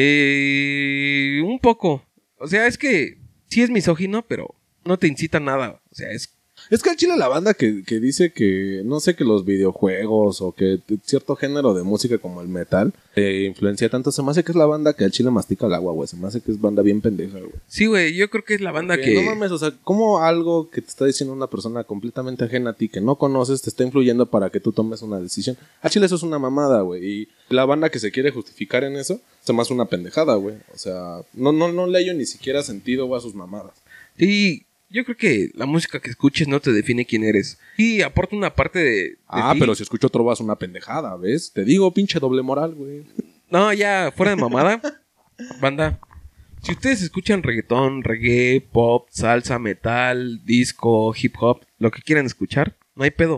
Eh, un poco. O sea, es que sí es misógino, pero no te incita a nada. O sea, es... Es que al chile la banda que, que dice que, no sé, que los videojuegos o que cierto género de música como el metal te influencia tanto, se me hace que es la banda que al chile mastica el agua, güey. Se me hace que es banda bien pendeja, güey. Sí, güey, yo creo que es la banda Porque que... No mames, o sea, como algo que te está diciendo una persona completamente ajena a ti, que no conoces, te está influyendo para que tú tomes una decisión. Al chile eso es una mamada, güey. Y la banda que se quiere justificar en eso, se me hace una pendejada, güey. O sea, no, no, no le hallo ni siquiera sentido, güey, a sus mamadas. Sí... Yo creo que la música que escuches no te define quién eres. Y aporta una parte de... de ah, ti. Pero si escucho trovas una pendejada, ¿ves? Te digo, pinche doble moral, güey. No, ya, fuera de mamada. Banda, si ustedes escuchan reggaetón, reggae, pop, salsa, metal, disco, hip hop, lo que quieran escuchar, no hay pedo.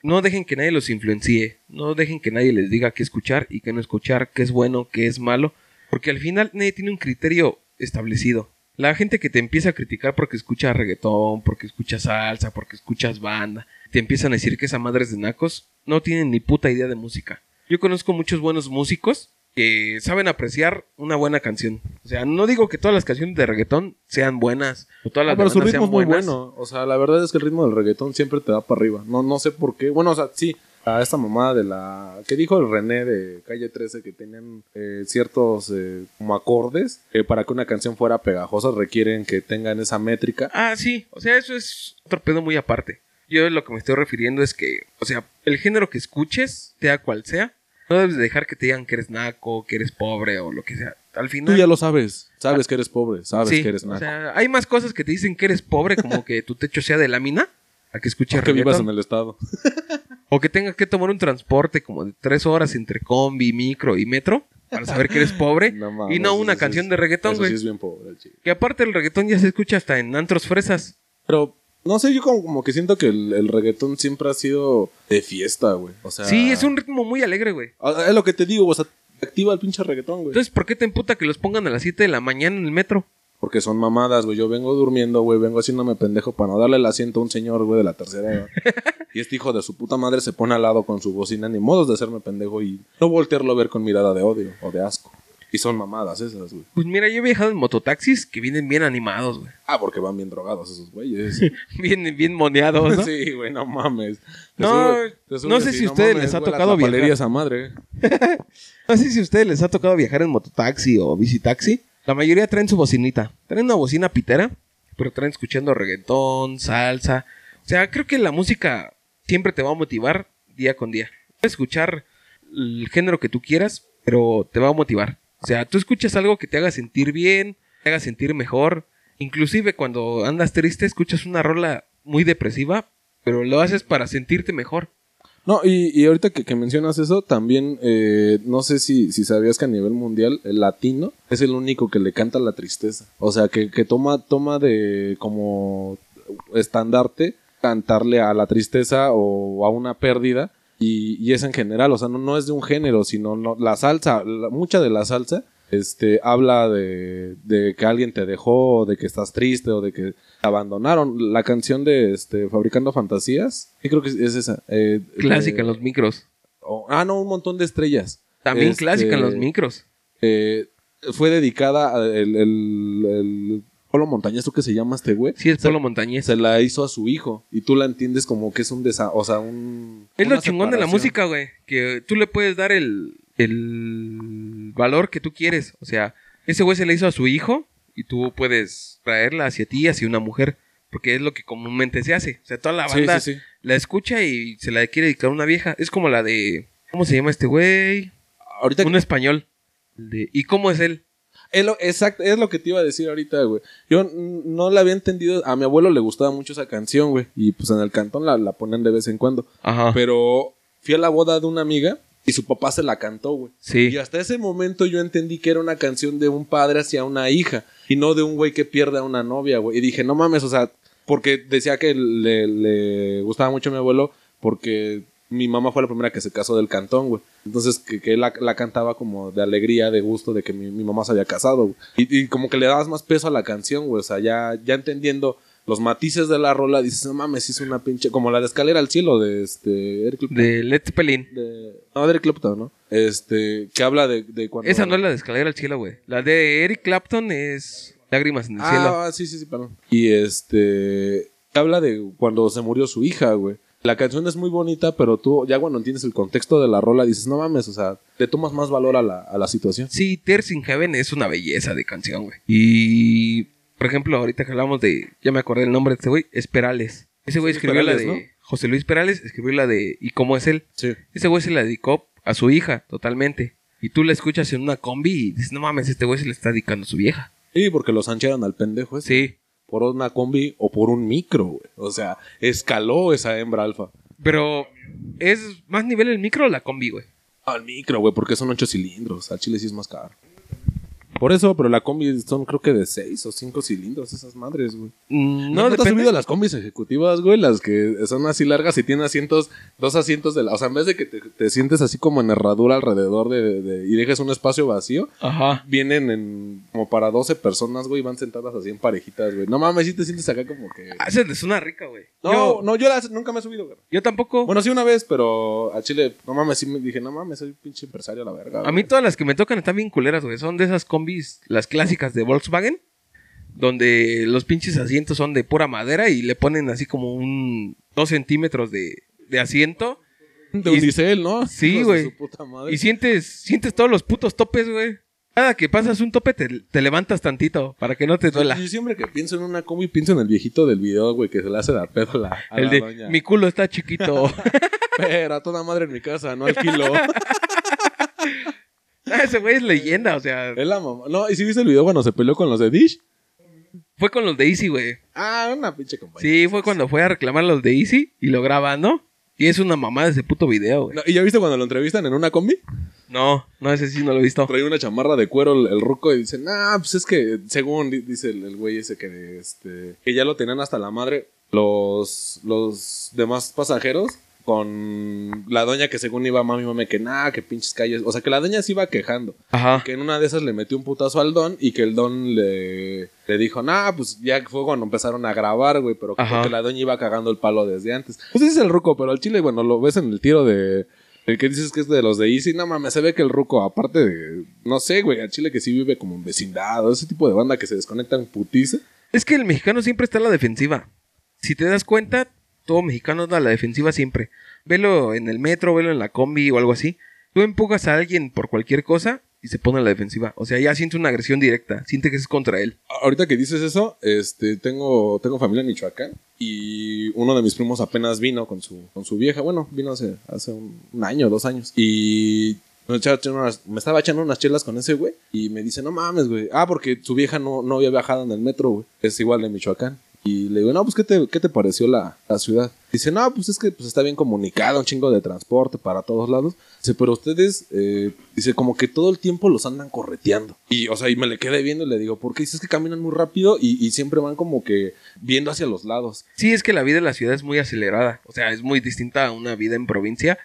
no dejen que nadie los influencie. No dejen que nadie les diga qué escuchar y qué no escuchar, qué es bueno, qué es malo. Porque al final nadie tiene un criterio establecido. La gente que te empieza a criticar porque escuchas reggaetón, porque escuchas salsa, porque escuchas banda, te empiezan a decir que esa madre es de nacos, no tienen ni puta idea de música. Yo conozco muchos buenos músicos que saben apreciar una buena canción. O sea, no digo que todas las canciones de reggaetón sean buenas, o todas las Ah, pero de su banda ritmo sean es muy buenas. bueno. O sea, la verdad es que el ritmo del reggaetón siempre te da para arriba. No, no sé por qué. Bueno, o sea, sí, a esta mamada de la... ¿Qué dijo el René de Calle trece? Que tenían eh, ciertos eh, como acordes que para que una canción fuera pegajosa requieren que tengan esa métrica. Ah, sí, o sea, eso es otro pedo muy aparte. Yo lo que me estoy refiriendo es que, o sea, el género que escuches, sea cual sea, no debes de dejar que te digan que eres naco, que eres pobre o lo que sea. Al final... Tú ya lo sabes. Sabes que eres pobre. Sabes sí, que eres o naco. sea, hay más cosas que te dicen que eres pobre, como que tu techo sea de lámina, a que escuches que vivas reggaetón. en el estado. O que tengas que tomar un transporte como de tres horas entre combi, micro y metro para saber que eres pobre. No mames, y no una eso canción es- de reggaetón, eso güey. sí es bien pobre, el chico. Que aparte el reggaetón ya se escucha hasta en antros fresas. Pero, no sé, yo como, como que siento que el, el reggaetón siempre ha sido de fiesta, güey. O sea... Sí, es un ritmo muy alegre, güey. Ah, es lo que te digo, o sea, te activa el pinche reggaetón, güey. Entonces, ¿por qué te emputa que los pongan a las siete de la mañana en el metro? Porque son mamadas, güey. Yo vengo durmiendo, güey. Vengo haciéndome pendejo para no darle el asiento a un señor, güey, de la tercera edad. Y este hijo de su puta madre se pone al lado con su bocina. Ni modos de hacerme pendejo y no voltearlo a ver con mirada de odio o de asco. Y son mamadas esas, güey. Pues mira, yo he viajado en mototaxis que vienen bien animados, güey. Ah, porque van bien drogados esos güeyes. Vienen bien moneados, ¿no? Sí, güey, no mames. Te No, sube- te sube no sé así, si a ustedes les ha güey, la tocado viajar. tapalería esa madre. No sé si a ustedes les ha tocado viajar en mototaxi o bicitaxi. La mayoría traen su bocinita. Traen una bocina pitera, pero traen escuchando reggaetón, salsa. O sea, creo que la música siempre te va a motivar día con día. Puedes escuchar el género que tú quieras, pero te va a motivar. O sea, tú escuchas algo que te haga sentir bien, te haga sentir mejor. Inclusive cuando andas triste, escuchas una rola muy depresiva, pero lo haces para sentirte mejor. No, y, y ahorita que, que mencionas eso, también eh, no sé si, si sabías que a nivel mundial el latino es el único que le canta la tristeza. O sea, que, que toma, toma de como estandarte cantarle a la tristeza o a una pérdida. Y, y es en general, o sea, no, no es de un género, sino no, la salsa, la- mucha de la salsa este, habla de, de que alguien te dejó, o de que estás triste, o de que te abandonaron. La canción de este, Fabricando Fantasías, sí creo que es es esa. eh, Clásica de- en los micros. oh, ah, no, un montón de estrellas. También Este, clásica en los micros. eh, fue dedicada a el, el, el Polo Montañés, ¿tú qué se llama este güey? Sí, es Se- Polo Montañés. Se la hizo a su hijo y tú la entiendes como que es un desa... O sea, un... Es lo una chingón de la separación. música, güey. Que tú le puedes dar el, el valor que tú quieres. O sea, ese güey se le hizo a su hijo y tú puedes traerla hacia ti, hacia una mujer. Porque es lo que comúnmente se hace. O sea, toda la Sí, banda sí, sí. la escucha y se la quiere dedicar a una vieja. Es como la de... ¿Cómo se llama este güey? Ahorita Un español. El de, ¿y cómo es él? Es lo, exacto, es lo que te iba a decir ahorita, güey. Yo mm, no la había entendido. A mi abuelo le gustaba mucho esa canción, güey. Y pues en el cantón la, la ponen de vez en cuando. Ajá. Pero fui a la boda de una amiga y su papá se la cantó, güey. Sí. Y hasta ese momento yo entendí que era una canción de un padre hacia una hija. Y no de un güey que pierde a una novia, güey. Y dije, no mames, o sea, porque decía que le, le gustaba mucho a mi abuelo porque mi mamá fue la primera que se casó del cantón, güey. Entonces, que, que él la, la cantaba como de alegría, de gusto, de que mi, mi mamá se había casado, güey. Y, y como que le dabas más peso a la canción, güey. O sea, ya, ya entendiendo los matices de la rola, dices, no mames, hizo una pinche... Como la de Escalera al Cielo de este... Eric Clapton. De Led Zeppelin. De- no, de Eric Clapton, ¿no? Este... Que habla de, de cuando... Esa no es la de Escalera al Cielo, güey. La de Eric Clapton es Lágrimas en el Cielo. Ah, sí, sí, sí, perdón. Y este... Habla de cuando se murió su hija, güey. La canción es muy bonita, pero tú ya cuando entiendes el contexto de la rola dices, no mames, o sea, le tomas más valor a la, a la situación. Sí, Tears in Heaven es una belleza de canción, güey. Y, por ejemplo, ahorita que hablamos de, ya me acordé el nombre de este güey, Esperales. Ese güey Sí, escribió Perales, la de, ¿no? José Luis Perales escribió la de ¿Y cómo es él? Sí. Ese güey se la dedicó a su hija, totalmente. Y tú la escuchas en una combi y dices, no mames, este güey se le está dedicando a su vieja. Sí, porque lo sanchearon al pendejo ese. Sí, Por una combi o por un micro, güey. O sea, escaló esa hembra alfa. pero ¿es más nivel el micro o la combi, güey? Al micro, güey, porque son ocho cilindros. Al chile sí es más caro. Por eso, pero la combi son creo que de seis o cinco cilindros, esas madres, güey. Mm, No, no, ¿no te has depende. subido a las combis ejecutivas, güey? Las que son así largas y tienen asientos, dos asientos de la... O sea, en vez de que te, te sientes así como en herradura alrededor de, de- y dejes un espacio vacío, Ajá. vienen en como para doce personas, güey, y van sentadas así en parejitas, güey. No mames, si te sientes acá como que... Ah, esa te suena rica, güey. No, yo, no, yo las- nunca me he subido, güey. yo tampoco. Bueno, sí una vez, pero a Chile, no mames, sí me dije, no mames, soy pinche empresario a la verga. A güey. mí todas las que me tocan están bien culeras, güey. Son de esas combis, las clásicas de Volkswagen, donde los pinches asientos son de pura madera y le ponen así como un dos centímetros de, de asiento. De y- Unicel, ¿no? Sí, Hijos de güey. su puta madre. Y sientes, sientes todos los putos topes, güey. Cada que pasas un tope te, te levantas tantito para que no te duela. Yo siempre que pienso en una combi, pienso en el viejito del video, güey, que se le hace dar pedo a la, a El la de doña. mi culo está chiquito. Pero a toda madre en mi casa, no al kilo. Ah, ese güey es leyenda, o sea, Es la mamá. No, ¿y si viste el video cuando se peleó con los de Dish? fue con los de Easy, güey. Ah, una pinche compañía. Sí, fue cuando fue a reclamar los de Easy y lo graban, ¿no? Y es una mamada ese puto video, güey. No, ¿y ya viste cuando lo entrevistan en una combi? No, no, ese sí no lo he visto. Trae una chamarra de cuero el, el ruco y dice, nah, pues es que, según di- dice el, el güey ese que, este, que ya lo tenían hasta la madre, los, los demás pasajeros, con la doña que según iba mami, mami, que nah, que pinches calles. O sea, que la doña se iba quejando. Ajá. Que en una de esas le metió un putazo al don y que el don le, le dijo, nah, pues ya fue cuando empezaron a grabar, güey, pero Ajá. que la doña iba cagando el palo desde antes. Pues ese es el ruco, pero al chile, bueno, lo ves en el tiro de... El que dices que es de los de Easy, no mames, se ve que el ruco, aparte de... No sé, güey, al chile que sí vive como en vecindad, o ese tipo de banda que se desconecta en putiza. Es que el mexicano siempre está a la defensiva. Si te das cuenta, todo mexicano anda a la defensiva siempre. Velo en el metro, velo en la combi o algo así. Tú empujas a alguien por cualquier cosa y se pone a la defensiva. O sea, ya siente una agresión directa. Siente que es contra él. Ahorita que dices eso, este, tengo, tengo familia en Michoacán y uno de mis primos apenas vino con su, con su vieja. Bueno, vino hace, hace un, un año, dos años. Y me, echaba echando unas- me estaba echando unas chelas con ese güey y me dice, no mames, güey. Ah, porque su vieja no, no había viajado en el metro, güey. Es igual de Michoacán. Y le digo, no, pues, ¿qué te, qué te pareció la, la ciudad? Dice, no, pues es que pues, está bien comunicado, un chingo de transporte para todos lados. Dice, pero ustedes, eh, dice, como que todo el tiempo los andan correteando. Y, o sea, y me le quedé viendo y le digo, ¿por qué? Dice, es que caminan muy rápido y, y siempre van como que viendo hacia los lados. Sí, es que la vida en la ciudad es muy acelerada. O sea, es muy distinta a una vida en provincia.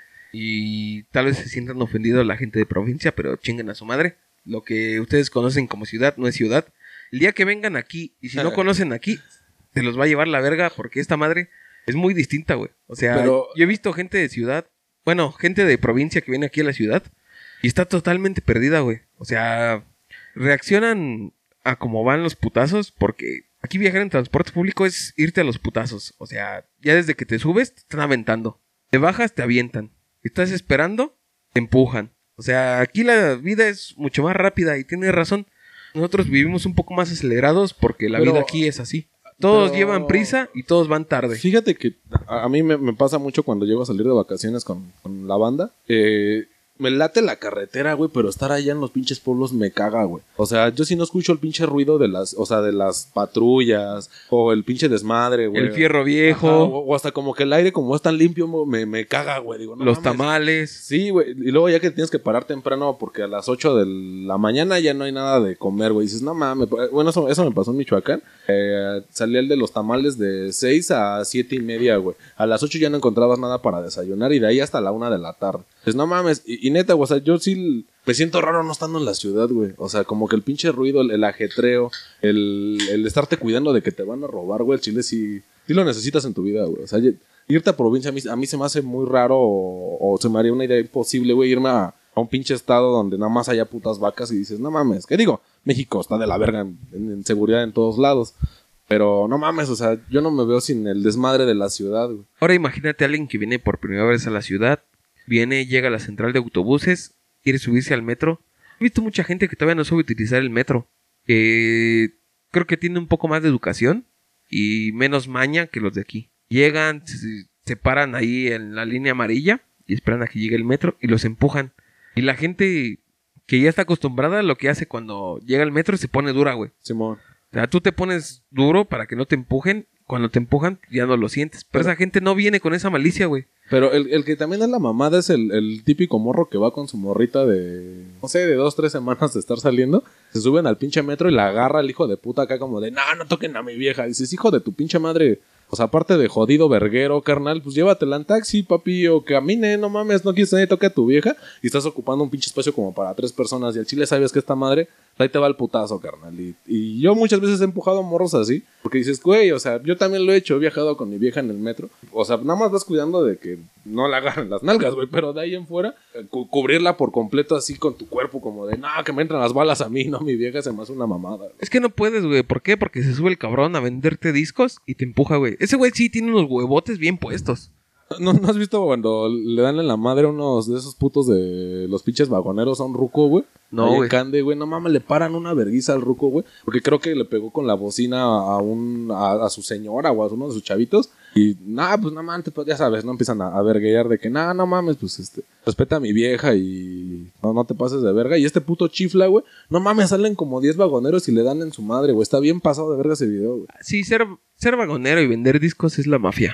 Y tal vez se sientan ofendidos la gente de provincia, pero chinguen a su madre. Lo que ustedes conocen como ciudad no es ciudad. El día que vengan aquí, y si no conocen aquí, se los va a llevar la verga porque esta madre es muy distinta, güey. O sea, Pero- yo he visto gente de ciudad, bueno, gente de provincia que viene aquí a la ciudad y está totalmente perdida, güey. O sea, reaccionan a cómo van los putazos porque aquí viajar en transporte público es irte a los putazos. O sea, ya desde que te subes te están aventando. Te bajas, te avientan. Estás esperando, te empujan. O sea, aquí la vida es mucho más rápida y tienes razón. Nosotros vivimos un poco más acelerados porque la Pero- vida aquí es así. Todos pero- llevan prisa y todos van tarde. Fíjate que a, a mí me, me pasa mucho cuando llego a salir de vacaciones con, con la banda. Eh, me late la carretera, güey, pero estar allá en los pinches pueblos me caga, güey. O sea, yo sí no escucho el pinche ruido de las, o sea, de las patrullas o el pinche desmadre, güey. El fierro Ajá, viejo, o, o hasta como que el aire como es tan limpio me, me caga, güey. Digo, no los mames. tamales. Sí, güey. Y luego ya que tienes que parar temprano porque a las ocho de la mañana ya no hay nada de comer, güey. Dices, no mames. Bueno, eso, eso me pasó en Michoacán. Eh, salí el de los tamales de seis a siete y media, güey. A las ocho ya no encontrabas nada para desayunar y de ahí hasta la una de la tarde. Pues no mames. Y, y neta, güey, o sea, yo sí me siento raro no estando en la ciudad, güey. O sea, como que el pinche ruido, el, el ajetreo, el, el estarte cuidando de que te van a robar, güey. El chile sí, sí lo necesitas en tu vida, güey. O sea, irte a provincia a mí, a mí se me hace muy raro o, o se me haría una idea imposible, güey, irme a, a un pinche estado donde nada más haya putas vacas y dices, no mames, ¿qué digo? México está de la verga en, en- en seguridad en todos lados. Pero no mames, o sea, yo no me veo sin el desmadre de la ciudad, güey. Ahora imagínate a alguien que viene por primera vez a la ciudad, viene, llega a la central de autobuses, quiere subirse al metro. He visto mucha gente que todavía no sabe utilizar el metro, que creo que tiene un poco más de educación y menos maña que los de aquí. Llegan, se, se paran ahí en la línea amarilla y esperan a que llegue el metro y los empujan. Y la gente que ya está acostumbrada lo que hace cuando llega el metro se pone dura, güey. Simón. O sea, tú te pones duro para que no te empujen. Cuando te empujan, ya no lo sientes. Pero, Pero- esa gente no viene con esa malicia, güey. Pero el, el que también es la mamada es el, el típico morro que va con su morrita de, no sé, de dos, tres semanas de estar saliendo. Se suben al pinche metro y la agarra el hijo de puta acá como de, no, no toquen a mi vieja. Dices, hijo de tu pinche madre. O sea, aparte de jodido verguero, carnal, pues llévatela en taxi, papi, o camine, no mames, no quieres que nadie toque a tu vieja y estás ocupando un pinche espacio como para tres personas y al chile sabes que esta madre, ahí te va el putazo, carnal. Y, y yo muchas veces he empujado morros así, porque dices, güey, o sea, yo también lo he hecho, he viajado con mi vieja en el metro. O sea, nada más vas cuidando de que no la agarren las nalgas, güey, pero de ahí en fuera, cu- cubrirla por completo así con tu cuerpo, como de, no, que me entran las balas a mí, no, mi vieja se me hace una mamada. Güey. Es que no puedes, güey. ¿Por qué? Porque se sube el cabrón a venderte discos y te empuja, güey. Ese güey sí tiene unos huevotes bien puestos. ¿No, ¿No has visto cuando le dan en la madre unos de esos putos de los pinches vagoneros a un ruco, güey? No, Ahí en güey. Cande, güey. No mames, le paran una verguiza al ruco, güey. Porque creo que le pegó con la bocina a un a, a su señora o a uno de sus chavitos. Y nada, pues no mames, pues, ya sabes, no empiezan a, a verguear de que nada, no mames, pues este, respeta a mi vieja y no, no te pases de verga. Y este puto chifla, güey. No mames, salen como diez vagoneros y le dan en su madre, güey. Está bien pasado de verga ese video, güey. Sí, ser, ser vagonero y vender discos es la mafia.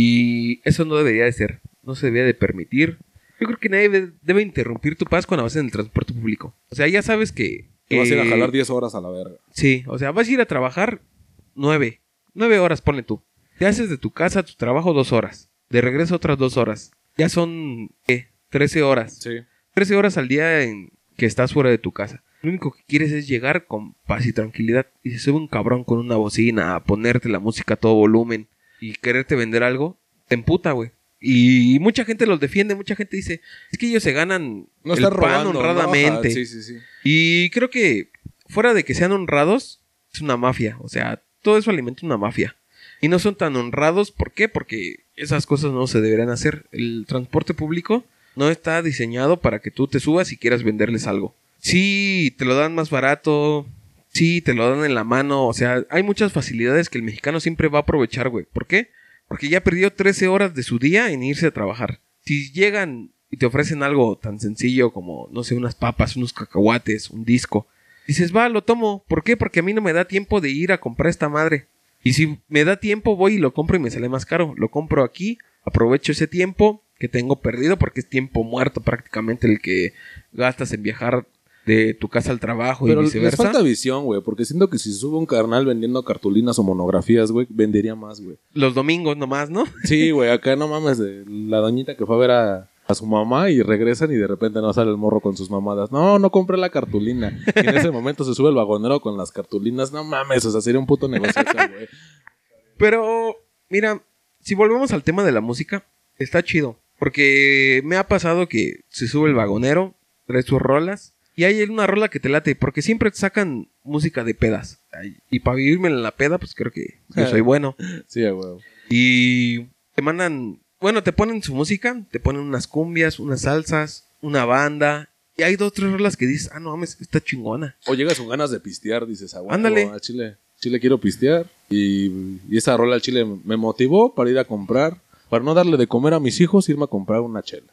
Y eso no debería de ser. No se debería de permitir. Yo creo que nadie debe, debe interrumpir tu paz cuando vas en el transporte público. O sea, ya sabes que... Te vas a ir a eh, jalar diez horas a la verga. Sí, o sea, vas a ir a trabajar nueve. Nueve horas, ponle tú. Te haces de tu casa a tu trabajo dos horas. De regreso otras dos horas. Ya son, ¿qué? Trece horas. Sí. Trece horas al día en que estás fuera de tu casa. Lo único que quieres es llegar con paz y tranquilidad. Y se sube un cabrón con una bocina a ponerte la música a todo volumen y quererte vender algo, te emputa, güey. Y mucha gente los defiende, mucha gente dice, es que ellos se ganan No el está pan robando, honradamente. ¿no? Ajá, sí, sí, sí. Y creo que fuera de que sean honrados, es una mafia. O sea, todo eso alimenta una mafia. Y no son tan honrados, ¿por qué? Porque esas cosas no se deberían hacer. El transporte público no está diseñado para que tú te subas y quieras venderles algo. Sí, te lo dan más barato, sí, te lo dan en la mano. O sea, hay muchas facilidades que el mexicano siempre va a aprovechar, güey. ¿Por qué? Porque ya perdió trece horas de su día en irse a trabajar. Si llegan y te ofrecen algo tan sencillo como, no sé, unas papas, unos cacahuates, un disco, dices, va, lo tomo. ¿Por qué? Porque a mí no me da tiempo de ir a comprar esta madre. Y si me da tiempo, voy y lo compro y me sale más caro. Lo compro aquí, aprovecho ese tiempo que tengo perdido porque es tiempo muerto prácticamente el que gastas en viajar de tu casa al trabajo Pero y les viceversa. falta visión, güey, porque siento que si se sube un carnal vendiendo cartulinas o monografías, güey, vendería más, güey. Los domingos nomás, ¿no? Sí, güey, acá no mames, de la doñita que fue a ver a, a su mamá y regresan y de repente no sale el morro con sus mamadas. No, no compré la cartulina. Y en ese momento se sube el vagonero con las cartulinas. No mames, o sea, sería un puto negocio acá, güey. Pero, mira, si volvemos al tema de la música, está chido. Porque me ha pasado que se sube el vagonero, trae sus rolas, y hay una rola que te late, porque siempre te sacan música de pedas. Ay, y para vivirme en la peda, pues creo que yo soy bueno. Sí, güey. Y te mandan, bueno, te ponen su música, te ponen unas cumbias, unas salsas, una banda. Y hay dos, tres rolas que dices, ah, no mames, está chingona. O llegas con ganas de pistear, dices, ah, güey, Ándale. al chile, chile quiero pistear. Y, y esa rola al chile me motivó para ir a comprar, para no darle de comer a mis hijos, irme a comprar una chela.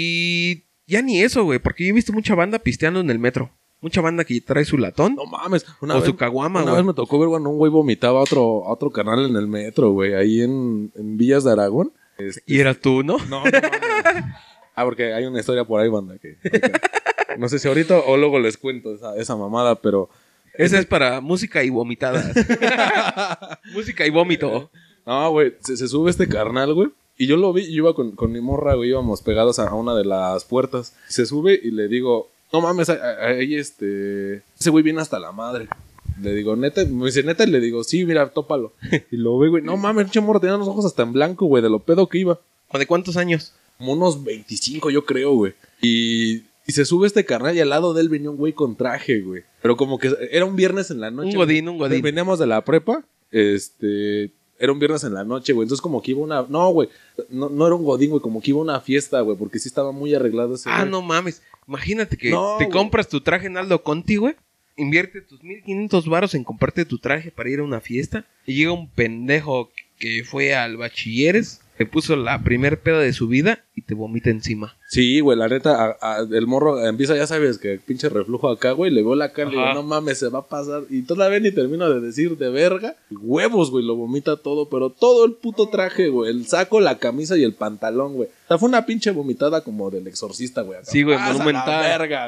Y ya ni eso, güey, porque yo he visto mucha banda pisteando en el metro. Mucha banda que trae su latón. No mames, una O vez, su caguama, una güey. vez me tocó ver cuando un güey vomitaba a otro, a otro canal en el metro, güey, ahí en, en Villas de Aragón. Este, Y eras tú, ¿no? No, no, mames. Ah, porque hay una historia por ahí, banda, que... que- no sé si ahorita o luego les cuento esa, esa mamada, pero... Esa es para música y vomitadas. Música y vómito. No, güey, se, se sube este carnal, güey. Y yo lo vi, yo iba con, con mi morra, güey, íbamos pegados a, a una de las puertas. Se sube y le digo, no mames, ahí este... Ese güey viene hasta la madre. Le digo, neta, me dice, neta, y le digo, sí, mira, tópalo. Y lo ve, güey, no mames, pinche morra tenía los ojos hasta en blanco, güey, de lo pedo que iba. ¿O de cuántos años? Como unos veinticinco, yo creo, güey. Y, y se sube este carnal y al lado de él venía un güey con traje, güey. Pero como que era un viernes en la noche. Un godín, güey. un godín. Veníamos de la prepa, este... Era un viernes en la noche, güey. Entonces como que iba una... No, güey. No, no era un godín, güey. Como que iba una fiesta, güey. Porque sí estaba muy arreglado ese Ah, güey. no mames. Imagínate que No, te güey. compras tu traje en Aldo Conti, güey. Invierte tus mil quinientos varos en comprarte tu traje para ir a una fiesta. Y llega un pendejo que fue al bachilleres, te puso la primer peda de su vida y te vomita encima. Sí, güey. La neta, a- a- el morro empieza, ya sabes, que pinche reflujo acá, güey. Le veo la cara y le digo, Ajá. no mames, se va a pasar. Y todavía ni termino de decir de verga. Huevos, güey. Lo vomita todo. Pero todo el puto traje, güey. El saco, la camisa y el pantalón, güey. O sea, fue una pinche vomitada como del exorcista, güey. acá. Sí, güey, ¡Pasa la monumental. verga, güey.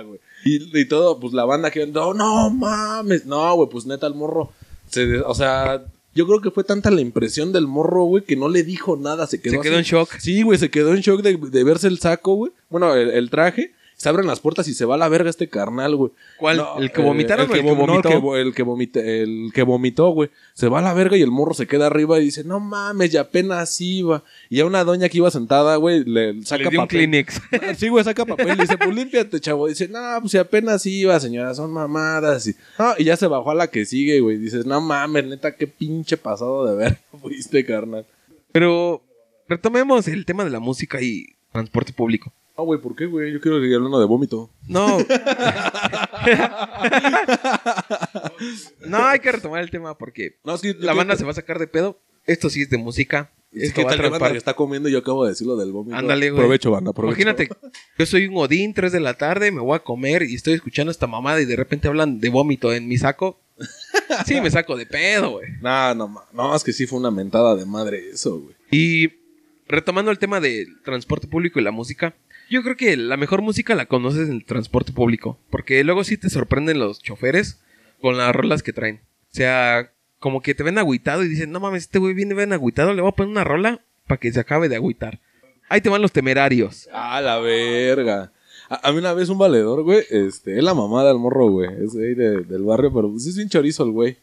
Y, y todo, pues la banda que... No, no mames. No, güey, pues neta el morro... Se, o sea... Yo creo que fue tanta la impresión del morro, güey, que no le dijo nada. Se quedó, se quedó así. en shock. Sí, güey, se quedó en shock de, de verse el saco, güey. Bueno, el, el traje. Se abren las puertas y se va a la verga este carnal, güey. ¿Cuál? No, ¿El que vomitaron eh, el o el que vomitó? No, el que, el, que vomita, el que vomitó, güey. Se va a la verga y el morro se queda arriba y dice, no mames, ya apenas iba. Y a una doña que iba sentada, güey, le saca le dio papel. un Kleenex. Sí, güey, saca papel y dice, pues límpiate, chavo. Dice, no, pues si apenas iba, señora, son mamadas. Y, no, y ya se bajó a la que sigue, güey. Dices, no mames, neta, qué pinche pasado de ver fuiste, carnal. Pero retomemos el tema de la música y transporte público. No, güey, ¿por qué, güey? Yo quiero seguir hablando de vómito. No. No, hay que retomar el tema porque no, es que la banda se va a sacar de pedo. Esto sí es de música. Es Esto que va a tal banda traspar- que está comiendo y yo acabo de decir lo del vómito. Ándale, güey. Provecho, banda, provecho. Imagínate, yo soy un Odín, tres de la tarde, me voy a comer y estoy escuchando esta mamada y de repente hablan de vómito en mi saco. Sí, me saco de pedo, güey. No, no, ma- no, es que sí fue una mentada de madre eso, güey. Y retomando el tema del transporte público y la música, yo creo que la mejor música la conoces en el transporte público, porque luego sí te sorprenden los choferes con las rolas que traen. O sea, como que te ven agüitado y dicen, no mames, este güey viene bien agüitado, le voy a poner una rola para que se acabe de agüitar. Ahí te van los Temerarios. Ah, la verga. A, a mí una vez un valedor, güey, este, es la mamá del morro, güey. Es ahí de- del barrio, pero pues es bien chorizo el güey.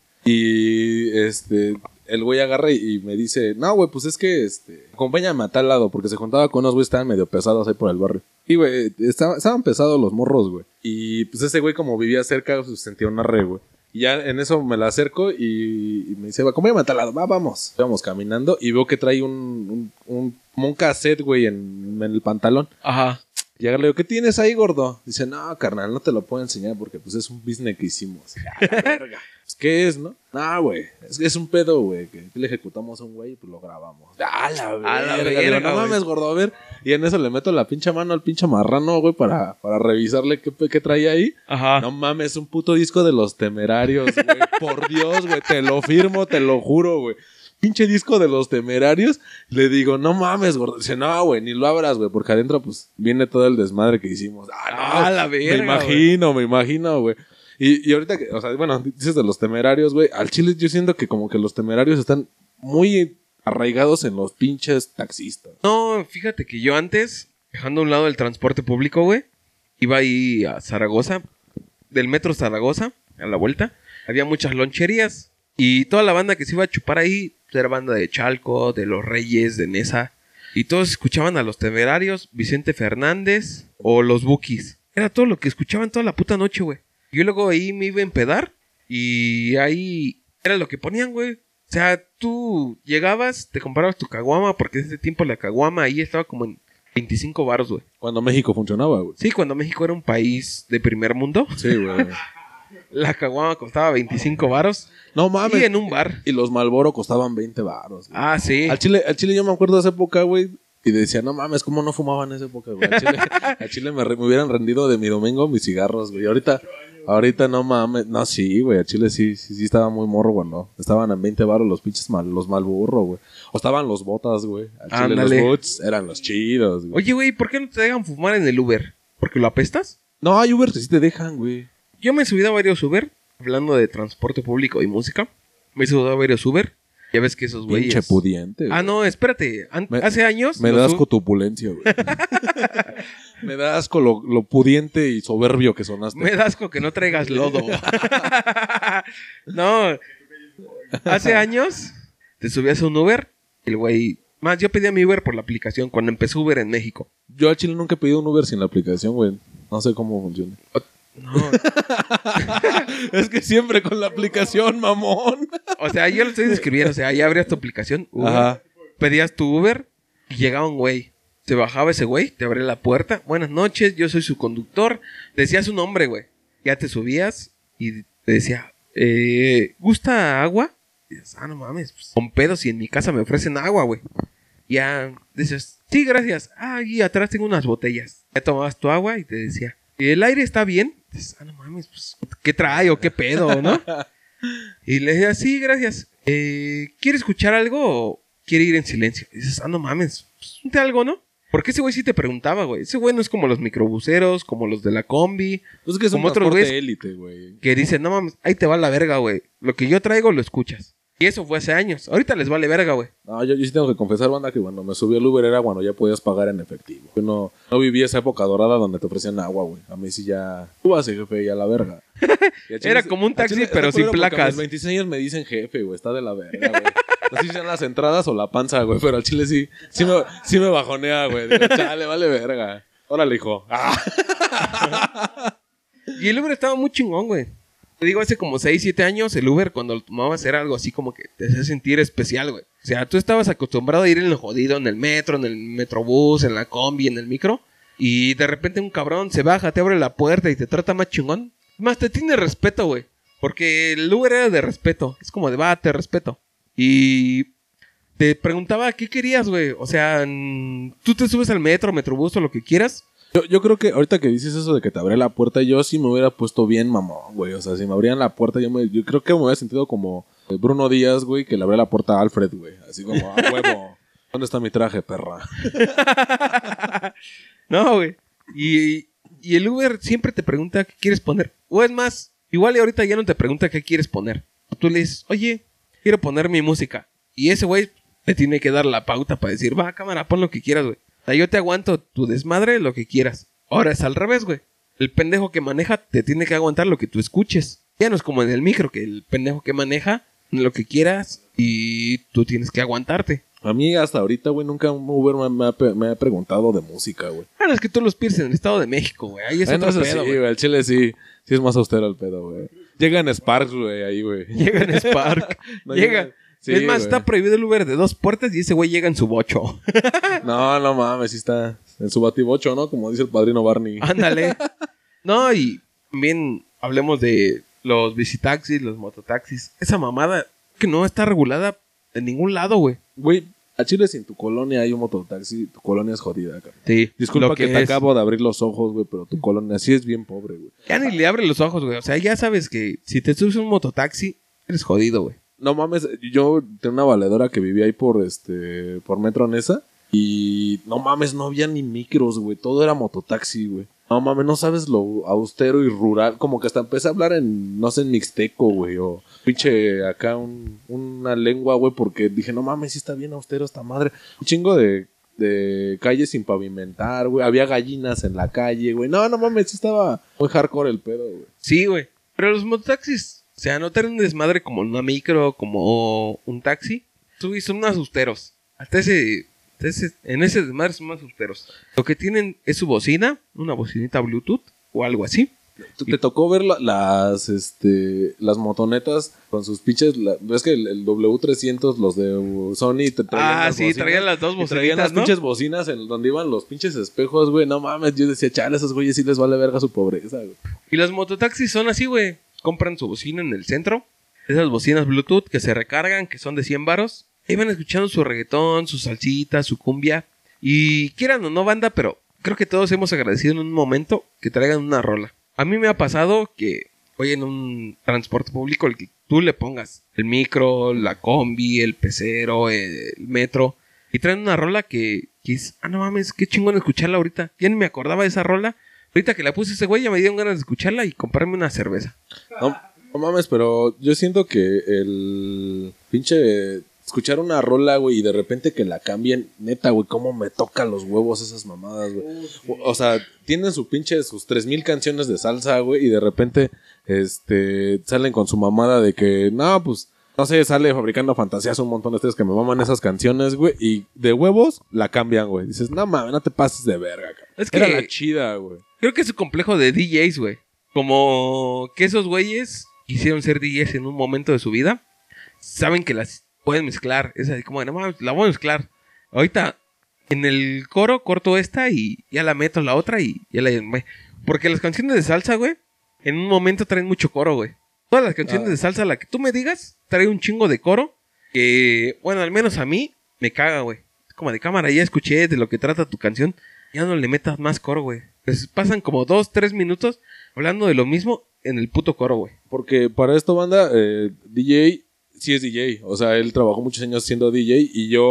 Y este, el güey agarra y, y me dice, no, güey, pues es que, este, acompáñame a tal lado, porque se juntaba con unos güeyes que estaban medio pesados ahí por el barrio. Y, güey, estaba- estaban pesados los morros, güey. Y pues ese güey, como vivía cerca, pues sentía una re, güey. Y ya en eso me la acerco y, y me dice, acompáñame a tal lado, va, vamos. Vamos caminando y veo que trae un, un, un, como un cassette, güey, en, en el pantalón. Ajá. Y agarré, le digo, ¿qué tienes ahí, gordo? Dice, no, carnal, no te lo puedo enseñar porque pues es un business que hicimos. Ah, la verga. Pues, ¿qué es, no? No, güey, es, es un pedo, güey, que le ejecutamos a un güey y pues lo grabamos. Ah, la verga. A la Le digo, verga, no güey. mames, gordo, a ver. Y en eso le meto la pinche mano al pinche marrano, güey, para, para revisarle qué, qué traía ahí. Ajá. No mames, un puto disco de los Temerarios, güey. Por Dios, güey, te lo firmo, te lo juro, güey. Pinche disco de los Temerarios. Le digo, no mames, gordo. Dice, no, güey, ni lo abras, güey, porque adentro, pues, viene todo el desmadre que hicimos. Ah, no, Ah, la verga, me imagino, me imagino, güey. Y, y ahorita, que, o sea, bueno, dices de los Temerarios, güey. Al chile yo siento que como que los Temerarios están muy arraigados en los pinches taxistas. No, fíjate que yo antes, dejando a un lado el transporte público, güey, iba ahí a Zaragoza, del metro Zaragoza, a la vuelta, había muchas loncherías y toda la banda que se iba a chupar ahí era banda de Chalco, de Los Reyes, de Nesa, y todos escuchaban a los Temerarios, Vicente Fernández o los Bukis. Era todo lo que escuchaban toda la puta noche, güey. Yo luego ahí me iba a empedar y ahí era lo que ponían, güey. O sea, tú llegabas, te comprabas tu caguama, porque en ese tiempo la caguama ahí estaba como en veinticinco varos, güey. Cuando México funcionaba, güey. Sí, cuando México era un país de primer mundo, Sí, güey. la caguama costaba veinticinco varos. No mames. Y en un bar. Y los Malboro costaban veinte baros. Ah, sí. Al chile, al chile yo me acuerdo de esa época, güey. Y decía, no mames, ¿cómo no fumaban en esa época, güey? Al chile, al chile me, re- me hubieran rendido de mi domingo mis cigarros, güey. Ahorita, ahorita no mames. No, sí, güey. Al chile sí, sí, sí estaba muy morro, güey, ¿no? Estaban en veinte baros los pinches mal, los Malboro, güey. O estaban los botas, güey. Al chile Ándale. los boots eran los chidos, güey. Oye, güey, ¿por qué no te dejan fumar en el Uber? ¿Porque lo apestas? No, hay Uber que sí te dejan, güey. Yo me he subido a varios Uber, hablando de transporte público y música. Me he subido a varios Uber. Ya ves que esos güeyes... Pinche pudiente, güey. Ah, no, espérate. An- Me- Hace años... Me los da sub- asco tu opulencia, güey. Me da asco lo, lo pudiente y soberbio que sonaste. Me da asco que no traigas lodo. No. Hace años te subías a un Uber y el güey... Más, yo pedía mi Uber por la aplicación cuando empezó Uber en México. Yo al chile nunca he pedido un Uber sin la aplicación, güey. No sé cómo funciona. No. Es que siempre con la aplicación, mamón. O sea, yo lo estoy describiendo. O sea, ya abrías tu aplicación, Uber, Ajá. pedías tu Uber y llegaba un güey. Se bajaba ese güey, te abría la puerta. Buenas noches, yo soy su conductor. Decía su nombre, güey. Ya te subías y te decía, eh, ¿gusta agua? Y dices, ah, no mames, pues, con pedos y en mi casa me ofrecen agua, güey. Ya dices, sí, gracias. Ah, y atrás tengo unas botellas. Ya tomabas tu agua y te decía, ¿y el aire está bien? Dices, ah, no mames, pues, ¿qué trae o qué pedo, no? Y le decía, sí, gracias. Eh, ¿Quiere escuchar algo o quiere ir en silencio? Y dices, ah, no mames, pues, ponte algo, ¿no? Porque ese güey sí te preguntaba, güey. Ese güey no es como los microbuseros, como los de la combi. Pues es que es un como otros transporte güeyes élite, güey. que dicen, no mames, ahí te va la verga, güey. Lo que yo traigo lo escuchas. Y eso fue hace años. Ahorita les vale verga, güey. No, yo, yo sí tengo que confesar, banda, que cuando me subí al Uber era cuando ya podías pagar en efectivo. Yo no, no viví esa época dorada donde te ofrecían agua, güey. A mí sí ya... Tú vas, jefe, ya la verga. Era como un taxi, pero sin placas. A los veintiséis años me dicen jefe, güey. Está de la verga, güey. No sé si sean las entradas o la panza, güey. Pero al chile sí, sí me, sí me bajonea, güey. Digo, chale, vale verga. Órale, hijo. Ah. Y el Uber estaba muy chingón, güey. Te digo, hace como seis, siete años, el Uber, cuando lo tomabas, era algo así como que te hacía sentir especial, güey. O sea, tú estabas acostumbrado a ir en el jodido, en el metro, en el metrobús, en la combi, en el micro. Y de repente un cabrón se baja, te abre la puerta y te trata más chingón. Más, te tiene respeto, güey. Porque el Uber era de respeto. Es como de, va, te respeto. Y te preguntaba, ¿qué querías, güey? O sea, tú te subes al metro, metrobús o lo que quieras. Yo, yo creo que ahorita que dices eso de que te abre la puerta, yo sí me hubiera puesto bien mamón, güey. O sea, si me abrían la puerta, yo, me, yo creo que me hubiera sentido como Bruno Díaz, güey, que le abría la puerta a Alfred, güey. Así como, a huevo, ¿dónde está mi traje, perra? No, güey. Y, y el Uber siempre te pregunta qué quieres poner. O es más, igual y ahorita ya no te pregunta qué quieres poner. Tú le dices, oye, quiero poner mi música. Y ese güey te tiene que dar la pauta para decir, va, cámara, pon lo que quieras, güey. O sea, yo te aguanto tu desmadre, lo que quieras. Ahora es al revés, güey. El pendejo que maneja te tiene que aguantar lo que tú escuches. Ya no es como en el micro, que el pendejo que maneja lo que quieras y tú tienes que aguantarte. A mí hasta ahorita, güey, nunca un Uber me, me, ha, me ha preguntado de música, güey. Ah, no, es que tú los pierdes en el Estado de México, güey. Ahí es Ay, otro no, pedo, sí, güey. güey. El Chile sí, sí es más austero el pedo, güey. Llega en Sparks, güey, ahí, güey. Llega en Spark. No, llega... llega- Sí, es más, güey. está prohibido el Uber de dos puertas y ese güey llega en su bocho. No, no mames, sí está en su batibocho, ¿no? Como dice el padrino Barney. Ándale. No, y también hablemos de los bicitaxis, los mototaxis. Esa mamada que no está regulada en ningún lado, güey. Güey, a Chile si en tu colonia hay un mototaxi, tu colonia es jodida, cabrón. Sí. Disculpa lo que, te es. acabo de abrir los ojos, güey, pero tu colonia sí es bien pobre, güey. Ya ni le abre los ojos, güey. O sea, ya sabes que si te subes a un mototaxi, eres jodido, güey. No mames, yo tenía una valedora que vivía ahí por este por Metro Nesa y no mames, no había ni micros, güey, todo era mototaxi, güey. No mames, no sabes lo austero y rural, como que hasta empecé a hablar en, no sé, en mixteco, güey, o pinche acá un, una lengua, güey, porque dije, no mames, sí está bien austero esta madre. Un chingo de, de calles sin pavimentar, güey, había gallinas en la calle, güey. No, no mames, sí estaba muy hardcore el pedo, güey. Sí, güey. Pero los mototaxis, o sea, no tener un desmadre como una micro, como un taxi. Tú son más austeros. Hasta ese, ese, en ese desmadre son más austeros. Lo que tienen es su bocina, una bocinita Bluetooth o algo así. ¿Te, te tocó ver la- las este las motonetas con sus pinches? La- ¿Ves que el, el W trescientos, los de Sony, te traían Ah, las sí, bocinas? traían las dos Y traían las bocinitas, ¿no? pinches bocinas en donde iban los pinches espejos, güey. No mames, yo decía, chale, esos güeyes sí les vale verga su pobreza, güey. Y los mototaxis son así, güey. Compran su bocina en el centro. Esas bocinas Bluetooth que se recargan, que son de cien varos. Ahí van escuchando su reggaetón, su salsita, su cumbia. Y quieran o no, banda, pero creo que todos hemos agradecido en un momento que traigan una rola. A mí me ha pasado que hoy en un transporte público, el que tú le pongas el micro, la combi, el pecero, el metro, y traen una rola que, que es, ah, no mames, qué chingón escucharla ahorita. Ya ni me acordaba de esa rola. Ahorita que la puse ese güey ya me dieron ganas de escucharla y comprarme una cerveza. No, no mames, pero yo siento que el pinche escuchar una rola, güey, y de repente que la cambien, neta, güey, cómo me tocan los huevos esas mamadas, güey. O, o sea, tienen su pinche, sus tres mil canciones de salsa, güey, y de repente, este, salen con su mamada de que, no, pues, no sé, sale fabricando fantasías un montón de ustedes que me maman esas canciones, güey, y de huevos la cambian, güey. Dices, no mames, no te pases de verga, cabrón. Es que Era la chida, güey. creo que es un complejo de D Js, güey. Como que esos güeyes quisieron ser D Js en un momento de su vida. Saben que las pueden mezclar. Es así como, no mames, la voy a mezclar. Ahorita, en el coro, corto esta y ya la meto la otra y ya la... Porque las canciones de salsa, güey, en un momento traen mucho coro, güey. Todas las canciones Ah. de salsa, la que tú me digas, trae un chingo de coro. Que, bueno, al menos a mí, me caga, güey. Es como de cámara, ya escuché de lo que trata tu canción. Ya no le metas más coro, güey. Pues pasan como dos, tres minutos hablando de lo mismo en el puto coro, güey. Porque para esto, banda, eh, D J sí es D J. O sea, él trabajó muchos años siendo D J y yo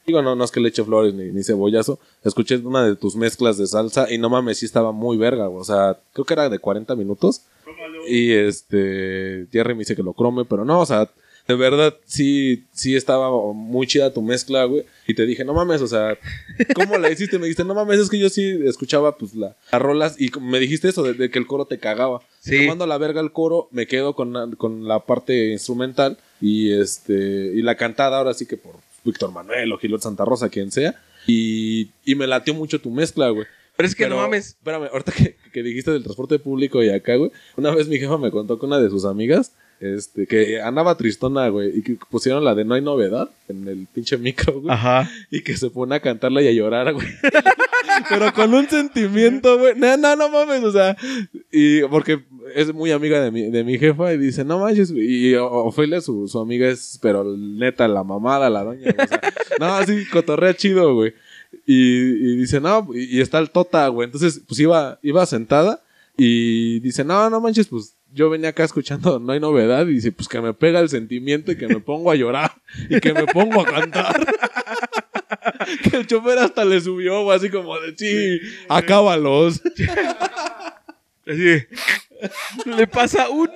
Digo, no, no es que le eche flores ni, ni cebollazo. Escuché una de tus mezclas de salsa y no mames, sí estaba muy verga, güey. O sea, creo que era de cuarenta minutos. Crómalo. Y este, Jerry me dice que lo crome, pero no, o sea, de verdad sí, sí estaba muy chida tu mezcla, güey. Y te dije, no mames, o sea, ¿cómo la hiciste? Me dijiste, no mames, es que yo sí escuchaba pues la, las rolas y me dijiste eso de, de que el coro te cagaba. Sí. Tomando a la verga el coro, me quedo con la, con la parte instrumental y este, y la cantada ahora sí que por Víctor Manuel o Gilberto Santa Rosa, quien sea. Y, y me latió mucho tu mezcla, güey. Pero es que Pero, no mames. Espérame, ahorita que, que dijiste del transporte público y acá, güey. Una vez mi jefa me contó que una de sus amigas, este, que andaba tristona, güey, y que pusieron la de No hay novedad en el pinche micro, güey. Ajá. Y que se pone a cantarla y a llorar, güey. Pero con un sentimiento, güey. No, no, no mames, o sea. Y porque es muy amiga de mi, de mi jefa y dice, no manches. Y Ofelia, su, su amiga es, pero neta, la mamada, la doña. O sea, no, así cotorrea chido, güey. Y, y dice, no, y, y está el Tota, güey. Entonces, pues iba, iba sentada y dice, no, no manches, pues yo venía acá escuchando No hay novedad. Y dice, pues que me pega el sentimiento y que me pongo a llorar y que me pongo a cantar. Que el chofer hasta le subió, güey, así como de, sí, acábalos. Así, le pasa uno.